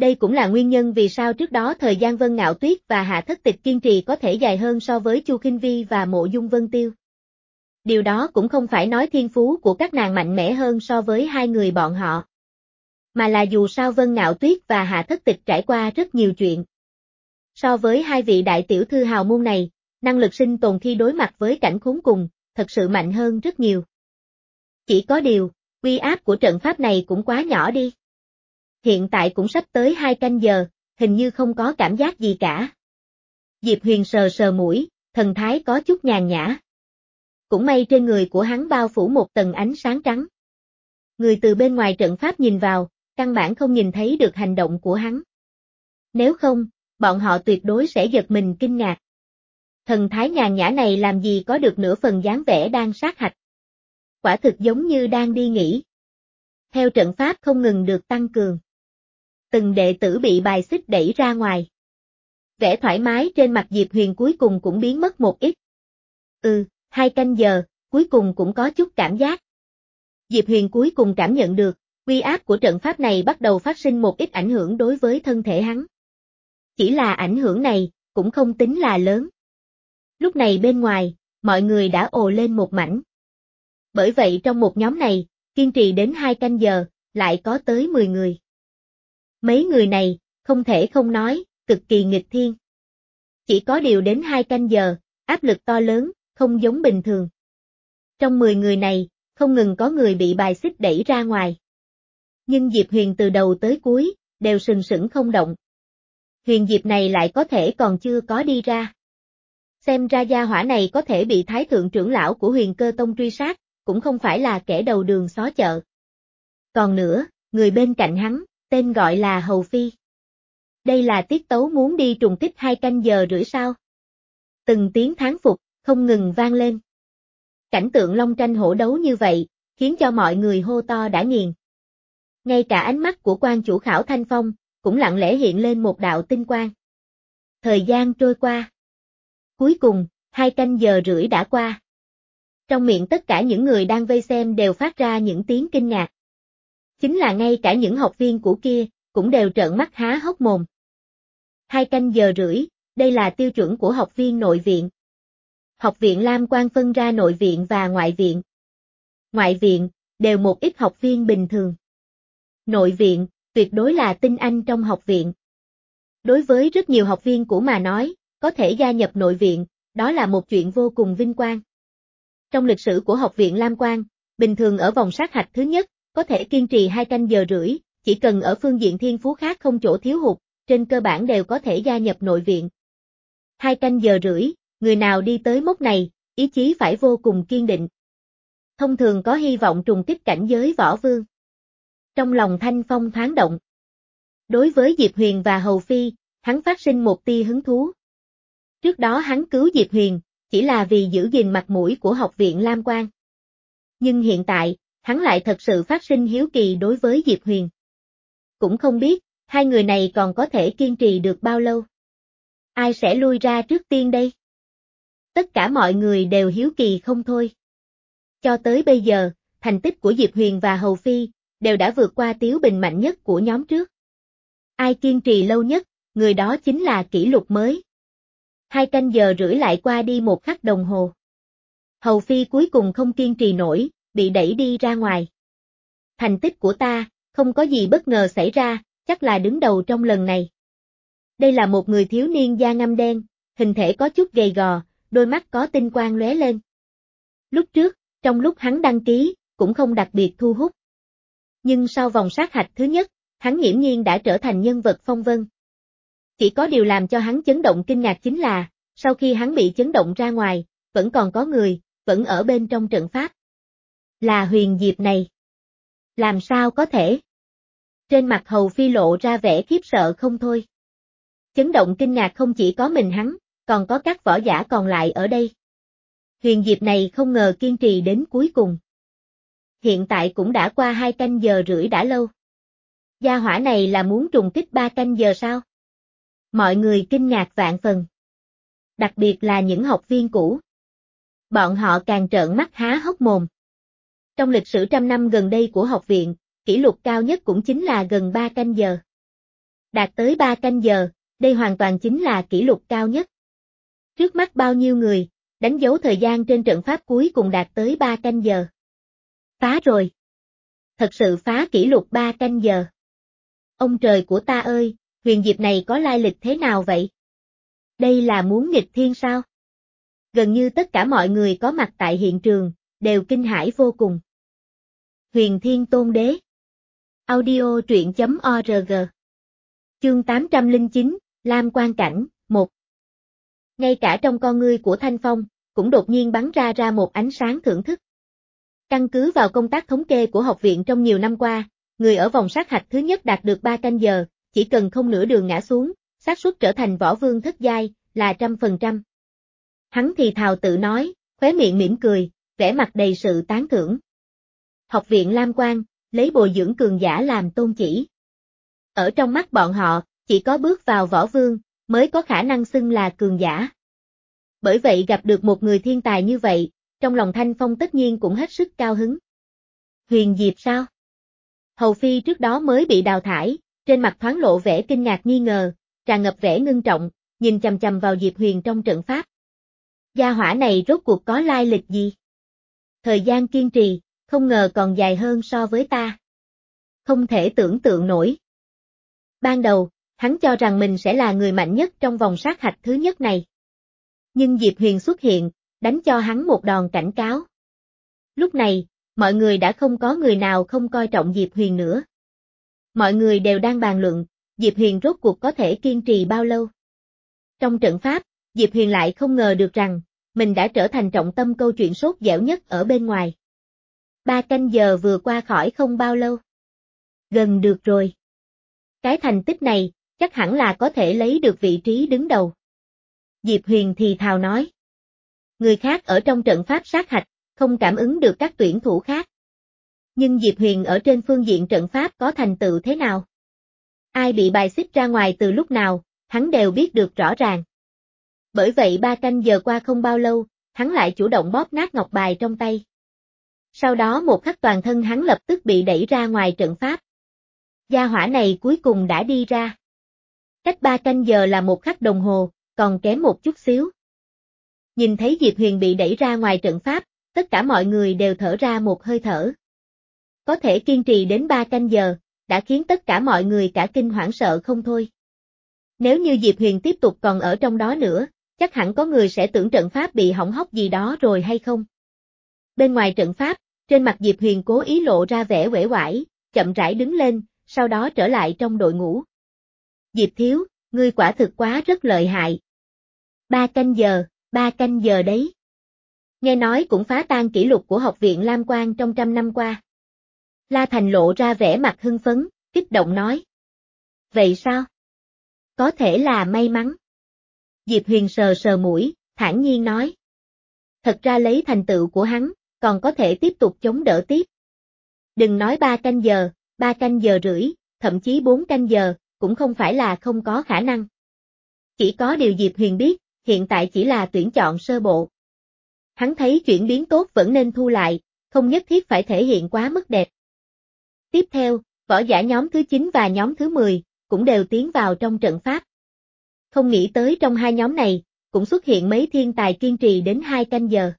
Đây cũng là nguyên nhân vì sao trước đó thời gian Vân Ngạo Tuyết và Hạ Thất Tịch kiên trì có thể dài hơn so với Chu Khinh Vi và Mộ Dung Vân Tiêu. Điều đó cũng không phải nói thiên phú của các nàng mạnh mẽ hơn so với hai người bọn họ. Mà là dù sao Vân Ngạo Tuyết và Hạ Thất Tịch trải qua rất nhiều chuyện. So với hai vị đại tiểu thư hào môn này, năng lực sinh tồn khi đối mặt với cảnh khốn cùng, thật sự mạnh hơn rất nhiều. Chỉ có điều, uy áp của trận pháp này cũng quá nhỏ đi. Hiện tại cũng sắp tới hai canh giờ, hình như không có cảm giác gì cả. Diệp Huyền sờ sờ mũi, thần thái có chút nhàn nhã. Cũng may trên người của hắn bao phủ một tầng ánh sáng trắng. Người từ bên ngoài trận pháp nhìn vào, căn bản không nhìn thấy được hành động của hắn. Nếu không, bọn họ tuyệt đối sẽ giật mình kinh ngạc. Thần thái nhàn nhã này làm gì có được nửa phần dáng vẻ đang sát hạch. Quả thực giống như đang đi nghỉ. Theo trận pháp không ngừng được tăng cường. Từng đệ tử bị bài xích đẩy ra ngoài. Vẻ thoải mái trên mặt Diệp Huyền cuối cùng cũng biến mất một ít. Ừ, hai canh giờ, cuối cùng cũng có chút cảm giác. Diệp Huyền cuối cùng cảm nhận được, uy áp của trận pháp này bắt đầu phát sinh một ít ảnh hưởng đối với thân thể hắn. Chỉ là ảnh hưởng này, cũng không tính là lớn. Lúc này bên ngoài, mọi người đã ồ lên một mảnh. Bởi vậy trong một nhóm này, kiên trì đến hai canh giờ, lại có tới mười người. Mấy người này, không thể không nói, cực kỳ nghịch thiên. Chỉ có điều đến hai canh giờ, áp lực to lớn, không giống bình thường. Trong mười người này, không ngừng có người bị bài xích đẩy ra ngoài. Nhưng Diệp Huyền từ đầu tới cuối, đều sừng sững không động. Huyền Diệp này lại có thể còn chưa có đi ra. Xem ra gia hỏa này có thể bị Thái Thượng trưởng lão của Huyền Cơ Tông truy sát, cũng không phải là kẻ đầu đường xó chợ. Còn nữa, người bên cạnh hắn, tên gọi là Hầu Phi. Đây là tiết tấu muốn đi trùng kích hai canh giờ rưỡi sao? Từng tiếng thán phục, không ngừng vang lên. Cảnh tượng long tranh hổ đấu như vậy, khiến cho mọi người hô to đã nghiền. Ngay cả ánh mắt của quan chủ Khảo Thanh Phong, cũng lặng lẽ hiện lên một đạo tinh quang. Thời gian trôi qua. Cuối cùng, hai canh giờ rưỡi đã qua. Trong miệng tất cả những người đang vây xem đều phát ra những tiếng kinh ngạc. Chính là ngay cả những học viên của kia, cũng đều trợn mắt há hốc mồm. Hai canh giờ rưỡi, đây là tiêu chuẩn của học viên nội viện. Học viện Lam Quan phân ra nội viện và ngoại viện. Ngoại viện, đều một ít học viên bình thường. Nội viện, tuyệt đối là tinh anh trong học viện. Đối với rất nhiều học viên của mà nói, có thể gia nhập nội viện, đó là một chuyện vô cùng vinh quang. Trong lịch sử của học viện Lam Quan, bình thường ở vòng sát hạch thứ nhất, có thể kiên trì hai canh giờ rưỡi, chỉ cần ở phương diện thiên phú khác không chỗ thiếu hụt, trên cơ bản đều có thể gia nhập nội viện. Hai canh giờ rưỡi, người nào đi tới mốc này, ý chí phải vô cùng kiên định. Thông thường có hy vọng trùng kích cảnh giới võ vương. Trong lòng Thanh Phong thoáng động. Đối với Diệp Huyền và Hầu Phi, hắn phát sinh một tia hứng thú. Trước đó hắn cứu Diệp Huyền, chỉ là vì giữ gìn mặt mũi của học viện Lam Quan. Nhưng hiện tại, hắn lại thật sự phát sinh hiếu kỳ đối với Diệp Huyền. Cũng không biết, hai người này còn có thể kiên trì được bao lâu. Ai sẽ lui ra trước tiên đây? Tất cả mọi người đều hiếu kỳ không thôi. Cho tới bây giờ, thành tích của Diệp Huyền và Hầu Phi, đều đã vượt qua Tiếu Bình mạnh nhất của nhóm trước. Ai kiên trì lâu nhất, người đó chính là kỷ lục mới. Hai canh giờ rưỡi lại qua đi một khắc đồng hồ. Hầu Phi cuối cùng không kiên trì nổi, bị đẩy đi ra ngoài. Thành tích của ta, không có gì bất ngờ xảy ra, chắc là đứng đầu trong lần này. Đây là một người thiếu niên da ngăm đen, hình thể có chút gầy gò, đôi mắt có tinh quang lóe lên. Lúc trước, trong lúc hắn đăng ký, cũng không đặc biệt thu hút. Nhưng sau vòng sát hạch thứ nhất, hắn hiển nhiên đã trở thành nhân vật phong vân. Chỉ có điều làm cho hắn chấn động kinh ngạc chính là, sau khi hắn bị chấn động ra ngoài, vẫn còn có người, vẫn ở bên trong trận pháp. Là Huyền Diệp này. Làm sao có thể? Trên mặt Hầu Phi lộ ra vẻ khiếp sợ không thôi. Chấn động kinh ngạc không chỉ có mình hắn, còn có các võ giả còn lại ở đây. Huyền Diệp này không ngờ kiên trì đến cuối cùng. Hiện tại cũng đã qua hai canh giờ rưỡi đã lâu. Gia hỏa này là muốn trùng kích ba canh giờ sao? Mọi người kinh ngạc vạn phần. Đặc biệt là những học viên cũ. Bọn họ càng trợn mắt há hốc mồm. Trong lịch sử trăm năm gần đây của học viện, kỷ lục cao nhất cũng chính là gần ba canh giờ. Đạt tới ba canh giờ, đây hoàn toàn chính là kỷ lục cao nhất. Trước mắt bao nhiêu người, đánh dấu thời gian trên trận pháp cuối cùng đạt tới ba canh giờ. Phá rồi. Thật sự phá kỷ lục ba canh giờ. Ông trời của ta ơi, huyền diệp này có lai lịch thế nào vậy? Đây là muốn nghịch thiên sao? Gần như tất cả mọi người có mặt tại hiện trường, đều kinh hãi vô cùng. Huyền Thiên Tôn Đế. Audio truyện chấm org. Chương tám trăm lẻ chín, Lam Quan Cảnh, một. Ngay cả trong con ngươi của Thanh Phong, cũng đột nhiên bắn ra ra một ánh sáng thưởng thức. Căn cứ vào công tác thống kê của học viện trong nhiều năm qua, người ở vòng sát hạch thứ nhất đạt được ba canh giờ, chỉ cần không nửa đường ngã xuống, xác suất trở thành võ vương thất giai, là trăm phần trăm. Hắn thì thào tự nói, khóe miệng mỉm cười, vẻ mặt đầy sự tán thưởng. Học viện Lam Quan, lấy bồi dưỡng cường giả làm tôn chỉ. Ở trong mắt bọn họ, chỉ có bước vào võ vương, mới có khả năng xưng là cường giả. Bởi vậy gặp được một người thiên tài như vậy, trong lòng Thanh Phong tất nhiên cũng hết sức cao hứng. Huyền Diệp sao? Hầu Phi trước đó mới bị đào thải, trên mặt thoáng lộ vẻ kinh ngạc nghi ngờ, tràn ngập vẻ ngưng trọng, nhìn chằm chằm vào Diệp Huyền trong trận pháp. Gia hỏa này rốt cuộc có lai lịch gì? Thời gian kiên trì, không ngờ còn dài hơn so với ta. Không thể tưởng tượng nổi. Ban đầu, hắn cho rằng mình sẽ là người mạnh nhất trong vòng sát hạch thứ nhất này. Nhưng Diệp Huyền xuất hiện, đánh cho hắn một đòn cảnh cáo. Lúc này, mọi người đã không có người nào không coi trọng Diệp Huyền nữa. Mọi người đều đang bàn luận, Diệp Huyền rốt cuộc có thể kiên trì bao lâu. Trong trận pháp, Diệp Huyền lại không ngờ được rằng, mình đã trở thành trọng tâm câu chuyện sốt dẻo nhất ở bên ngoài. Ba canh giờ vừa qua khỏi không bao lâu. Gần được rồi. Cái thành tích này, chắc hẳn là có thể lấy được vị trí đứng đầu. Diệp Huyền thì thào nói. Người khác ở trong trận pháp sát hạch, không cảm ứng được các tuyển thủ khác. Nhưng Diệp Huyền ở trên phương diện trận pháp có thành tựu thế nào? Ai bị bài xích ra ngoài từ lúc nào, hắn đều biết được rõ ràng. Bởi vậy ba canh giờ qua không bao lâu, hắn lại chủ động bóp nát ngọc bài trong tay. Sau đó một khắc toàn thân hắn lập tức bị đẩy ra ngoài trận pháp. Gia hỏa này cuối cùng đã đi ra. Cách ba canh giờ là một khắc đồng hồ, còn kém một chút xíu. Nhìn thấy Diệp Huyền bị đẩy ra ngoài trận pháp, tất cả mọi người đều thở ra một hơi thở. Có thể kiên trì đến ba canh giờ, đã khiến tất cả mọi người cả kinh hoảng sợ không thôi. Nếu như Diệp Huyền tiếp tục còn ở trong đó nữa, chắc hẳn có người sẽ tưởng trận pháp bị hỏng hóc gì đó rồi hay không. Bên ngoài trận pháp, trên mặt Diệp Huyền cố ý lộ ra vẻ uể oải, chậm rãi đứng lên, sau đó trở lại trong đội ngũ. Diệp thiếu, ngươi quả thực quá rất lợi hại. Ba canh giờ, ba canh giờ đấy. Nghe nói cũng phá tan kỷ lục của học viện Lam Quan trong trăm năm qua. La Thành lộ ra vẻ mặt hưng phấn, kích động nói. Vậy sao? Có thể là may mắn. Diệp Huyền sờ sờ mũi, thản nhiên nói. Thật ra lấy thành tựu của hắn, còn có thể tiếp tục chống đỡ tiếp. Đừng nói ba canh giờ, ba canh giờ rưỡi, thậm chí bốn canh giờ, cũng không phải là không có khả năng. Chỉ có điều Diệp Huyền biết, hiện tại chỉ là tuyển chọn sơ bộ. Hắn thấy chuyển biến tốt vẫn nên thu lại, không nhất thiết phải thể hiện quá mức đẹp. Tiếp theo, võ giả nhóm thứ chín và nhóm thứ mười, cũng đều tiến vào trong trận pháp. Không nghĩ tới trong hai nhóm này, cũng xuất hiện mấy thiên tài kiên trì đến hai canh giờ.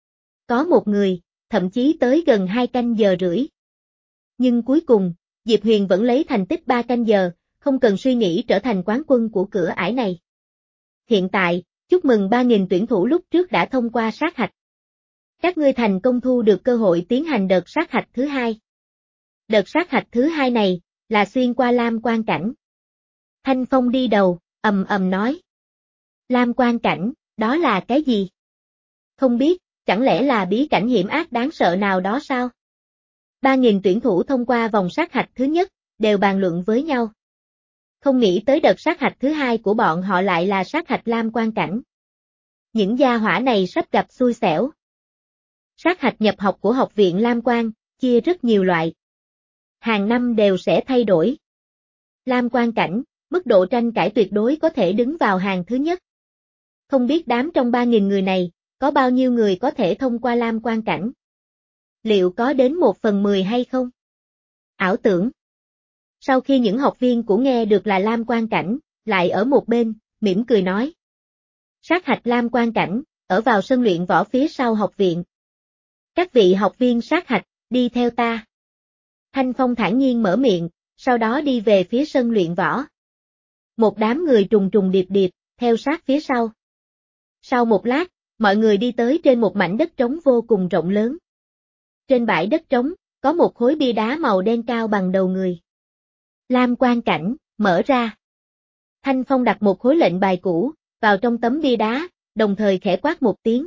Có một người, thậm chí tới gần hai canh giờ rưỡi. Nhưng cuối cùng, Diệp Huyền vẫn lấy thành tích ba canh giờ, không cần suy nghĩ trở thành quán quân của cửa ải này. Hiện tại, chúc mừng ba nghìn tuyển thủ lúc trước đã thông qua sát hạch. Các ngươi thành công thu được cơ hội tiến hành đợt sát hạch thứ hai. Đợt sát hạch thứ hai này, là xuyên qua Lam Quan Cảnh. Thanh Phong đi đầu, ầm ầm nói. Lam Quan Cảnh, đó là cái gì? Không biết, chẳng lẽ là bí cảnh hiểm ác đáng sợ nào đó sao? ba nghìn tuyển thủ thông qua vòng sát hạch thứ nhất, đều bàn luận với nhau. Không nghĩ tới đợt sát hạch thứ hai của bọn họ lại là sát hạch Lam Quan Cảnh. Những gia hỏa này sắp gặp xui xẻo. Sát hạch nhập học của học viện Lam Quan, chia rất nhiều loại. Hàng năm đều sẽ thay đổi. Lam Quan Cảnh, mức độ tranh cãi tuyệt đối có thể đứng vào hàng thứ nhất. Không biết đám trong ba nghìn người này, có bao nhiêu người có thể thông qua Lam Quan Cảnh? Liệu có đến một phần mười hay không? Ảo tưởng. Sau khi những học viên cũ nghe được là Lam Quan Cảnh, lại ở một bên, mỉm cười nói. Sát hạch Lam Quan Cảnh, ở vào sân luyện võ phía sau học viện. Các vị học viên sát hạch, đi theo ta. Thanh Phong thản nhiên mở miệng, sau đó đi về phía sân luyện võ. Một đám người trùng trùng điệp điệp, theo sát phía sau. Sau một lát, mọi người đi tới trên một mảnh đất trống vô cùng rộng lớn. Trên bãi đất trống, có một khối bia đá màu đen cao bằng đầu người. Lam Quan Cảnh, mở ra. Thanh Phong đặt một khối lệnh bài cũ, vào trong tấm bia đá, đồng thời khẽ quát một tiếng.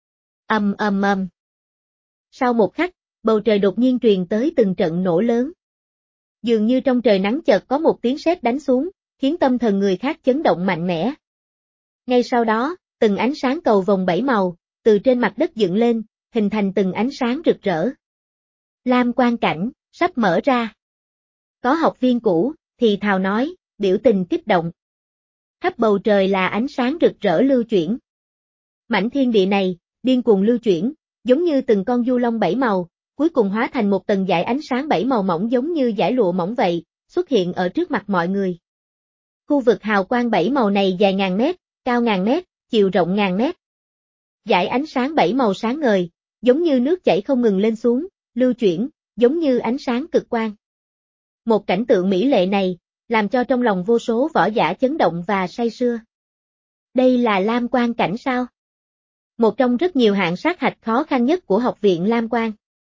Ầm ầm ầm. Sau một khắc, bầu trời đột nhiên truyền tới từng trận nổ lớn. Dường như trong trời nắng chợt có một tiếng sét đánh xuống, khiến tâm thần người khác chấn động mạnh mẽ. Ngay sau đó, từng ánh sáng cầu vồng bảy màu, từ trên mặt đất dựng lên, hình thành từng ánh sáng rực rỡ. Lam Quan Cảnh, sắp mở ra. Có học viên cũ, thì thào nói, biểu tình kích động. Khắp bầu trời là ánh sáng rực rỡ lưu chuyển. Mảnh thiên địa này, điên cuồng lưu chuyển, giống như từng con du long bảy màu, cuối cùng hóa thành một tầng dải ánh sáng bảy màu mỏng giống như dải lụa mỏng vậy, xuất hiện ở trước mặt mọi người. Khu vực hào quang bảy màu này dài ngàn mét, cao ngàn mét, chiều rộng ngàn mét. Dải ánh sáng bảy màu sáng ngời, giống như nước chảy không ngừng lên xuống, lưu chuyển, giống như ánh sáng cực quang. Một cảnh tượng mỹ lệ này, làm cho trong lòng vô số võ giả chấn động và say sưa. Đây là Lam Quan Cảnh sao? Một trong rất nhiều hạng sát hạch khó khăn nhất của học viện Lam Quan.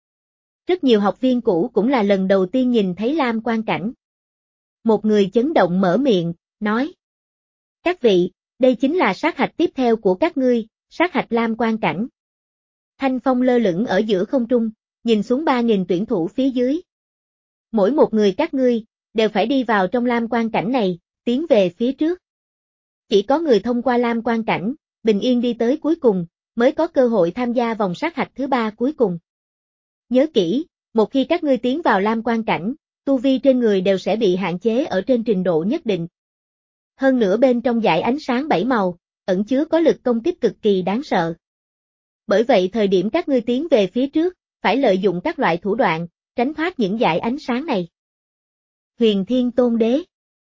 Rất nhiều học viên cũ cũng là lần đầu tiên nhìn thấy Lam Quan Cảnh. Một người chấn động mở miệng, nói. Các vị, đây chính là sát hạch tiếp theo của các ngươi, sát hạch Lam Quan Cảnh. Thanh Phong lơ lửng ở giữa không trung, nhìn xuống ba nghìn tuyển thủ phía dưới. Mỗi một người các ngươi, đều phải đi vào trong Lam Quan Cảnh này, tiến về phía trước. Chỉ có người thông qua Lam Quan Cảnh, bình yên đi tới cuối cùng, mới có cơ hội tham gia vòng sát hạch thứ ba cuối cùng. Nhớ kỹ, một khi các ngươi tiến vào Lam Quan Cảnh, tu vi trên người đều sẽ bị hạn chế ở trên trình độ nhất định. Hơn nữa bên trong dải ánh sáng bảy màu, ẩn chứa có lực công kích cực kỳ đáng sợ. Bởi vậy thời điểm các ngươi tiến về phía trước, phải lợi dụng các loại thủ đoạn, tránh thoát những dải ánh sáng này. Huyền Thiên Tôn Đế.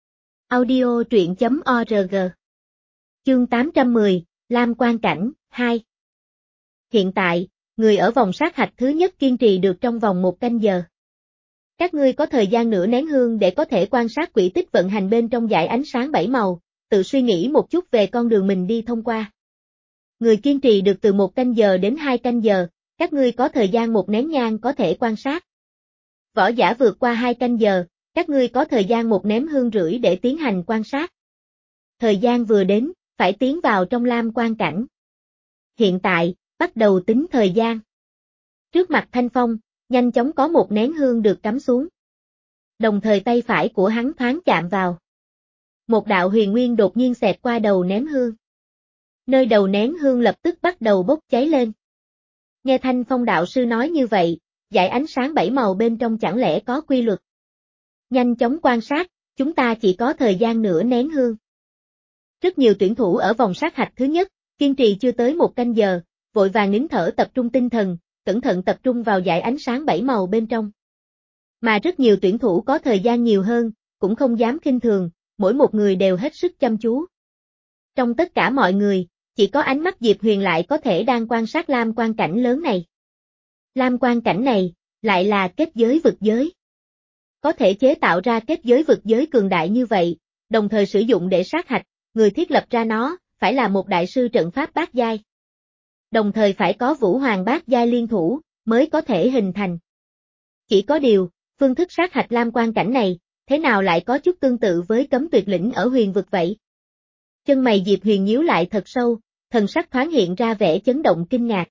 Audio truyện chấm org. Chương tám trăm mười, Lam Quan Cảnh, hai. Hiện tại, người ở vòng sát hạch thứ nhất kiên trì được trong vòng một canh giờ. Các ngươi có thời gian nửa nén hương để có thể quan sát quỹ tích vận hành bên trong dải ánh sáng bảy màu, tự suy nghĩ một chút về con đường mình đi thông qua. Người kiên trì được từ một canh giờ đến hai canh giờ, các ngươi có thời gian một nén nhang có thể quan sát. Võ giả vượt qua hai canh giờ, các ngươi có thời gian một nén hương rưỡi để tiến hành quan sát. Thời gian vừa đến, phải tiến vào trong Lam Quan Cảnh. Hiện tại, bắt đầu tính thời gian. Trước mặt Thanh Phong, nhanh chóng có một nén hương được cắm xuống. Đồng thời tay phải của hắn thoáng chạm vào. Một đạo huyền nguyên đột nhiên xẹt qua đầu nén hương. Nơi đầu nén hương lập tức bắt đầu bốc cháy lên. Nghe Thanh Phong đạo sư nói như vậy, dải ánh sáng bảy màu bên trong chẳng lẽ có quy luật. Nhanh chóng quan sát, chúng ta chỉ có thời gian nửa nén hương. Rất nhiều tuyển thủ ở vòng sát hạch thứ nhất, kiên trì chưa tới một canh giờ, vội vàng nín thở tập trung tinh thần, cẩn thận tập trung vào dải ánh sáng bảy màu bên trong. Mà rất nhiều tuyển thủ có thời gian nhiều hơn, cũng không dám khinh thường, mỗi một người đều hết sức chăm chú. Trong tất cả mọi người, chỉ có ánh mắt Diệp Huyền lại có thể đang quan sát Lam Quan Cảnh lớn này. Lam Quan Cảnh này, lại là kết giới vực giới. Có thể chế tạo ra kết giới vực giới cường đại như vậy, đồng thời sử dụng để sát hạch, người thiết lập ra nó, phải là một đại sư trận pháp bát giai. Đồng thời phải có vũ hoàng bát giai liên thủ, mới có thể hình thành. Chỉ có điều, phương thức sát hạch Lam Quan Cảnh này, thế nào lại có chút tương tự với cấm tuyệt lĩnh ở huyền vực vậy? Chân mày Diệp Huyền nhíu lại thật sâu, thần sắc thoáng hiện ra vẻ chấn động kinh ngạc.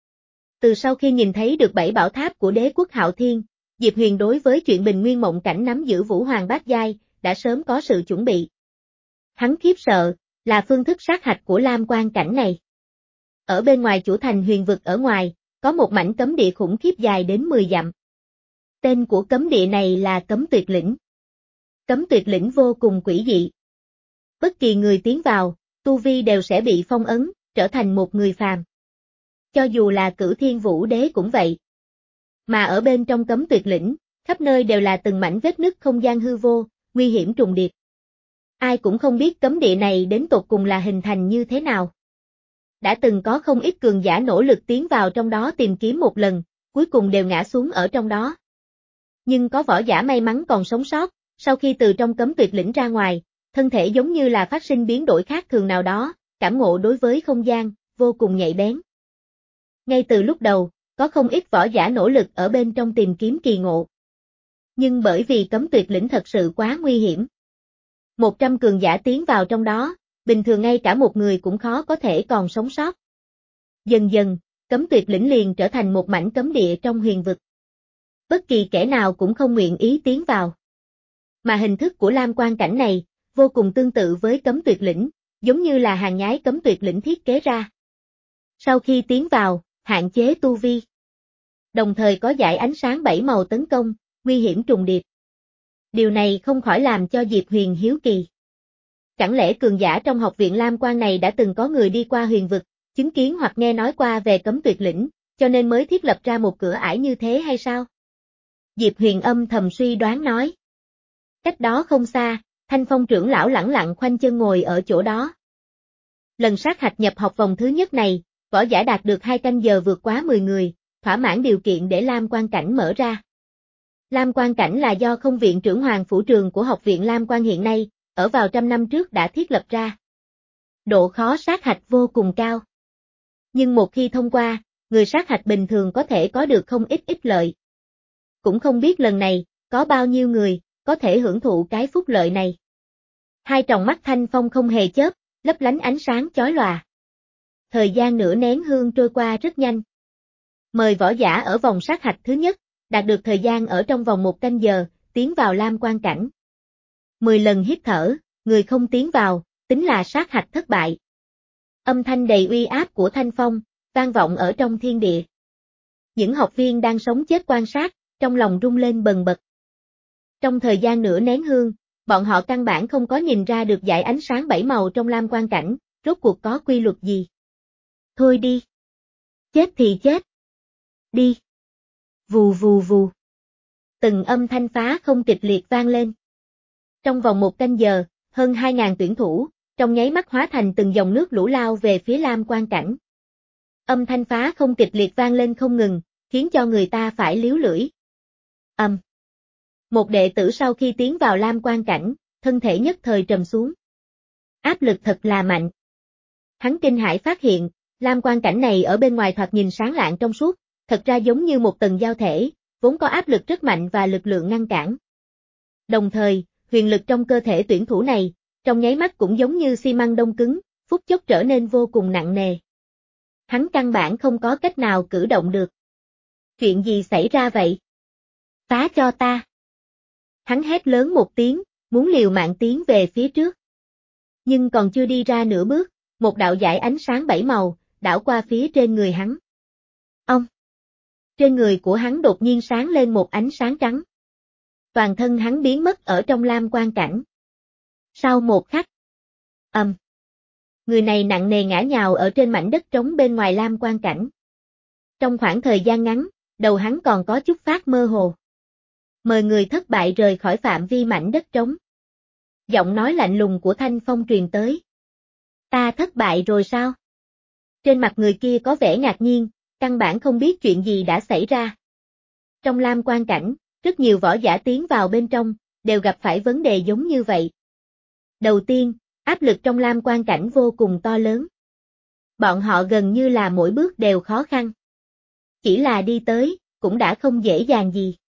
Từ sau khi nhìn thấy được bảy bảo tháp của đế quốc Hạo Thiên, Diệp Huyền đối với chuyện Bình Nguyên Mộng Cảnh nắm giữ vũ hoàng bát giai, đã sớm có sự chuẩn bị. Hắn khiếp sợ, là phương thức sát hạch của Lam Quan Cảnh này. Ở bên ngoài chủ thành huyền vực ở ngoài, có một mảnh cấm địa khủng khiếp dài đến mười dặm. Tên của cấm địa này là Cấm Tuyệt Lĩnh. Cấm Tuyệt Lĩnh vô cùng quỷ dị. Bất kỳ người tiến vào, tu vi đều sẽ bị phong ấn, trở thành một người phàm. Cho dù là Cửu Thiên Vũ Đế cũng vậy. Mà ở bên trong Cấm Tuyệt Lĩnh, khắp nơi đều là từng mảnh vết nứt không gian hư vô, nguy hiểm trùng điệp. Ai cũng không biết cấm địa này đến tột cùng là hình thành như thế nào. Đã từng có không ít cường giả nỗ lực tiến vào trong đó tìm kiếm một lần, cuối cùng đều ngã xuống ở trong đó. Nhưng có võ giả may mắn còn sống sót, sau khi từ trong cấm tuyệt lĩnh ra ngoài, thân thể giống như là phát sinh biến đổi khác thường nào đó, cảm ngộ đối với không gian, vô cùng nhạy bén. Ngay từ lúc đầu, có không ít võ giả nỗ lực ở bên trong tìm kiếm kỳ ngộ. Nhưng bởi vì cấm tuyệt lĩnh thật sự quá nguy hiểm. Một trăm cường giả tiến vào trong đó, bình thường ngay cả một người cũng khó có thể còn sống sót. Dần dần, cấm tuyệt lĩnh liền trở thành một mảnh cấm địa trong huyền vực. Bất kỳ kẻ nào cũng không nguyện ý tiến vào. Mà hình thức của Lam Quan cảnh này, vô cùng tương tự với cấm tuyệt lĩnh, giống như là hàng nhái cấm tuyệt lĩnh thiết kế ra. Sau khi tiến vào, hạn chế tu vi. Đồng thời có dải ánh sáng bảy màu tấn công, nguy hiểm trùng điệp. Điều này không khỏi làm cho Diệp Huyền hiếu kỳ. Chẳng lẽ cường giả trong học viện Lam Quan này đã từng có người đi qua huyền vực, chứng kiến hoặc nghe nói qua về cấm tuyệt lĩnh, cho nên mới thiết lập ra một cửa ải như thế hay sao? Diệp Huyền âm thầm suy đoán nói. Cách đó không xa, Thanh Phong trưởng lão lẳng lặng khoanh chân ngồi ở chỗ đó. Lần sát hạch nhập học vòng thứ nhất này, võ giả đạt được hai canh giờ vượt quá mười người, thỏa mãn điều kiện để Lam Quan cảnh mở ra. Lam Quan cảnh là do không viện trưởng Hoàng Phủ Trường của học viện Lam Quan hiện nay, ở vào trăm năm trước đã thiết lập ra. Độ khó sát hạch vô cùng cao. Nhưng một khi thông qua, người sát hạch bình thường có thể có được không ít ích lợi. Cũng không biết lần này, có bao nhiêu người, có thể hưởng thụ cái phúc lợi này. Hai tròng mắt Thanh Phong không hề chớp, lấp lánh ánh sáng chói lòa. Thời gian nửa nén hương trôi qua rất nhanh. Mời võ giả ở vòng sát hạch thứ nhất, đạt được thời gian ở trong vòng một canh giờ, tiến vào Lam Quan cảnh. Mười lần hít thở, người không tiến vào, tính là sát hạch thất bại. Âm thanh đầy uy áp của Thanh Phong, vang vọng ở trong thiên địa. Những học viên đang sống chết quan sát, trong lòng rung lên bần bật. Trong thời gian nửa nén hương, bọn họ căn bản không có nhìn ra được dải ánh sáng bảy màu trong Lam Quan cảnh, rốt cuộc có quy luật gì. Thôi đi. Chết thì chết. Đi. Vù vù vù. Từng âm thanh phá không kịch liệt vang lên. Trong vòng một canh giờ, hơn hai ngàn tuyển thủ, trong nháy mắt hóa thành từng dòng nước lũ lao về phía Lam Quan cảnh. Âm thanh phá không kịch liệt vang lên không ngừng, khiến cho người ta phải liếu lưỡi. Âm. Một đệ tử sau khi tiến vào Lam Quan cảnh, thân thể nhất thời trầm xuống. Áp lực thật là mạnh. Hắn kinh hãi phát hiện, Lam Quan cảnh này ở bên ngoài thoạt nhìn sáng lạng trong suốt, thật ra giống như một tầng giao thể, vốn có áp lực rất mạnh và lực lượng ngăn cản. Đồng thời, huyền lực trong cơ thể tuyển thủ này, trong nháy mắt cũng giống như xi măng đông cứng, phút chốc trở nên vô cùng nặng nề. Hắn căn bản không có cách nào cử động được. Chuyện gì xảy ra vậy? Phá cho ta! Hắn hét lớn một tiếng, muốn liều mạng tiến về phía trước. Nhưng còn chưa đi ra nửa bước, một đạo dải ánh sáng bảy màu, đảo qua phía trên người hắn. Ông! Trên người của hắn đột nhiên sáng lên một ánh sáng trắng. Toàn thân hắn biến mất ở trong Lam Quan cảnh. Sau một khắc, ầm, um, người này nặng nề ngã nhào ở trên mảnh đất trống bên ngoài Lam Quan cảnh. Trong khoảng thời gian ngắn, đầu hắn còn có chút phát mơ hồ. Mời người thất bại rời khỏi phạm vi mảnh đất trống. Giọng nói lạnh lùng của Thanh Phong truyền tới. Ta thất bại rồi sao? Trên mặt người kia có vẻ ngạc nhiên, căn bản không biết chuyện gì đã xảy ra. Trong Lam Quan cảnh, rất nhiều võ giả tiến vào bên trong, đều gặp phải vấn đề giống như vậy. Đầu tiên, áp lực trong Lam Quan cảnh vô cùng to lớn. Bọn họ gần như là mỗi bước đều khó khăn. Chỉ là đi tới, cũng đã không dễ dàng gì.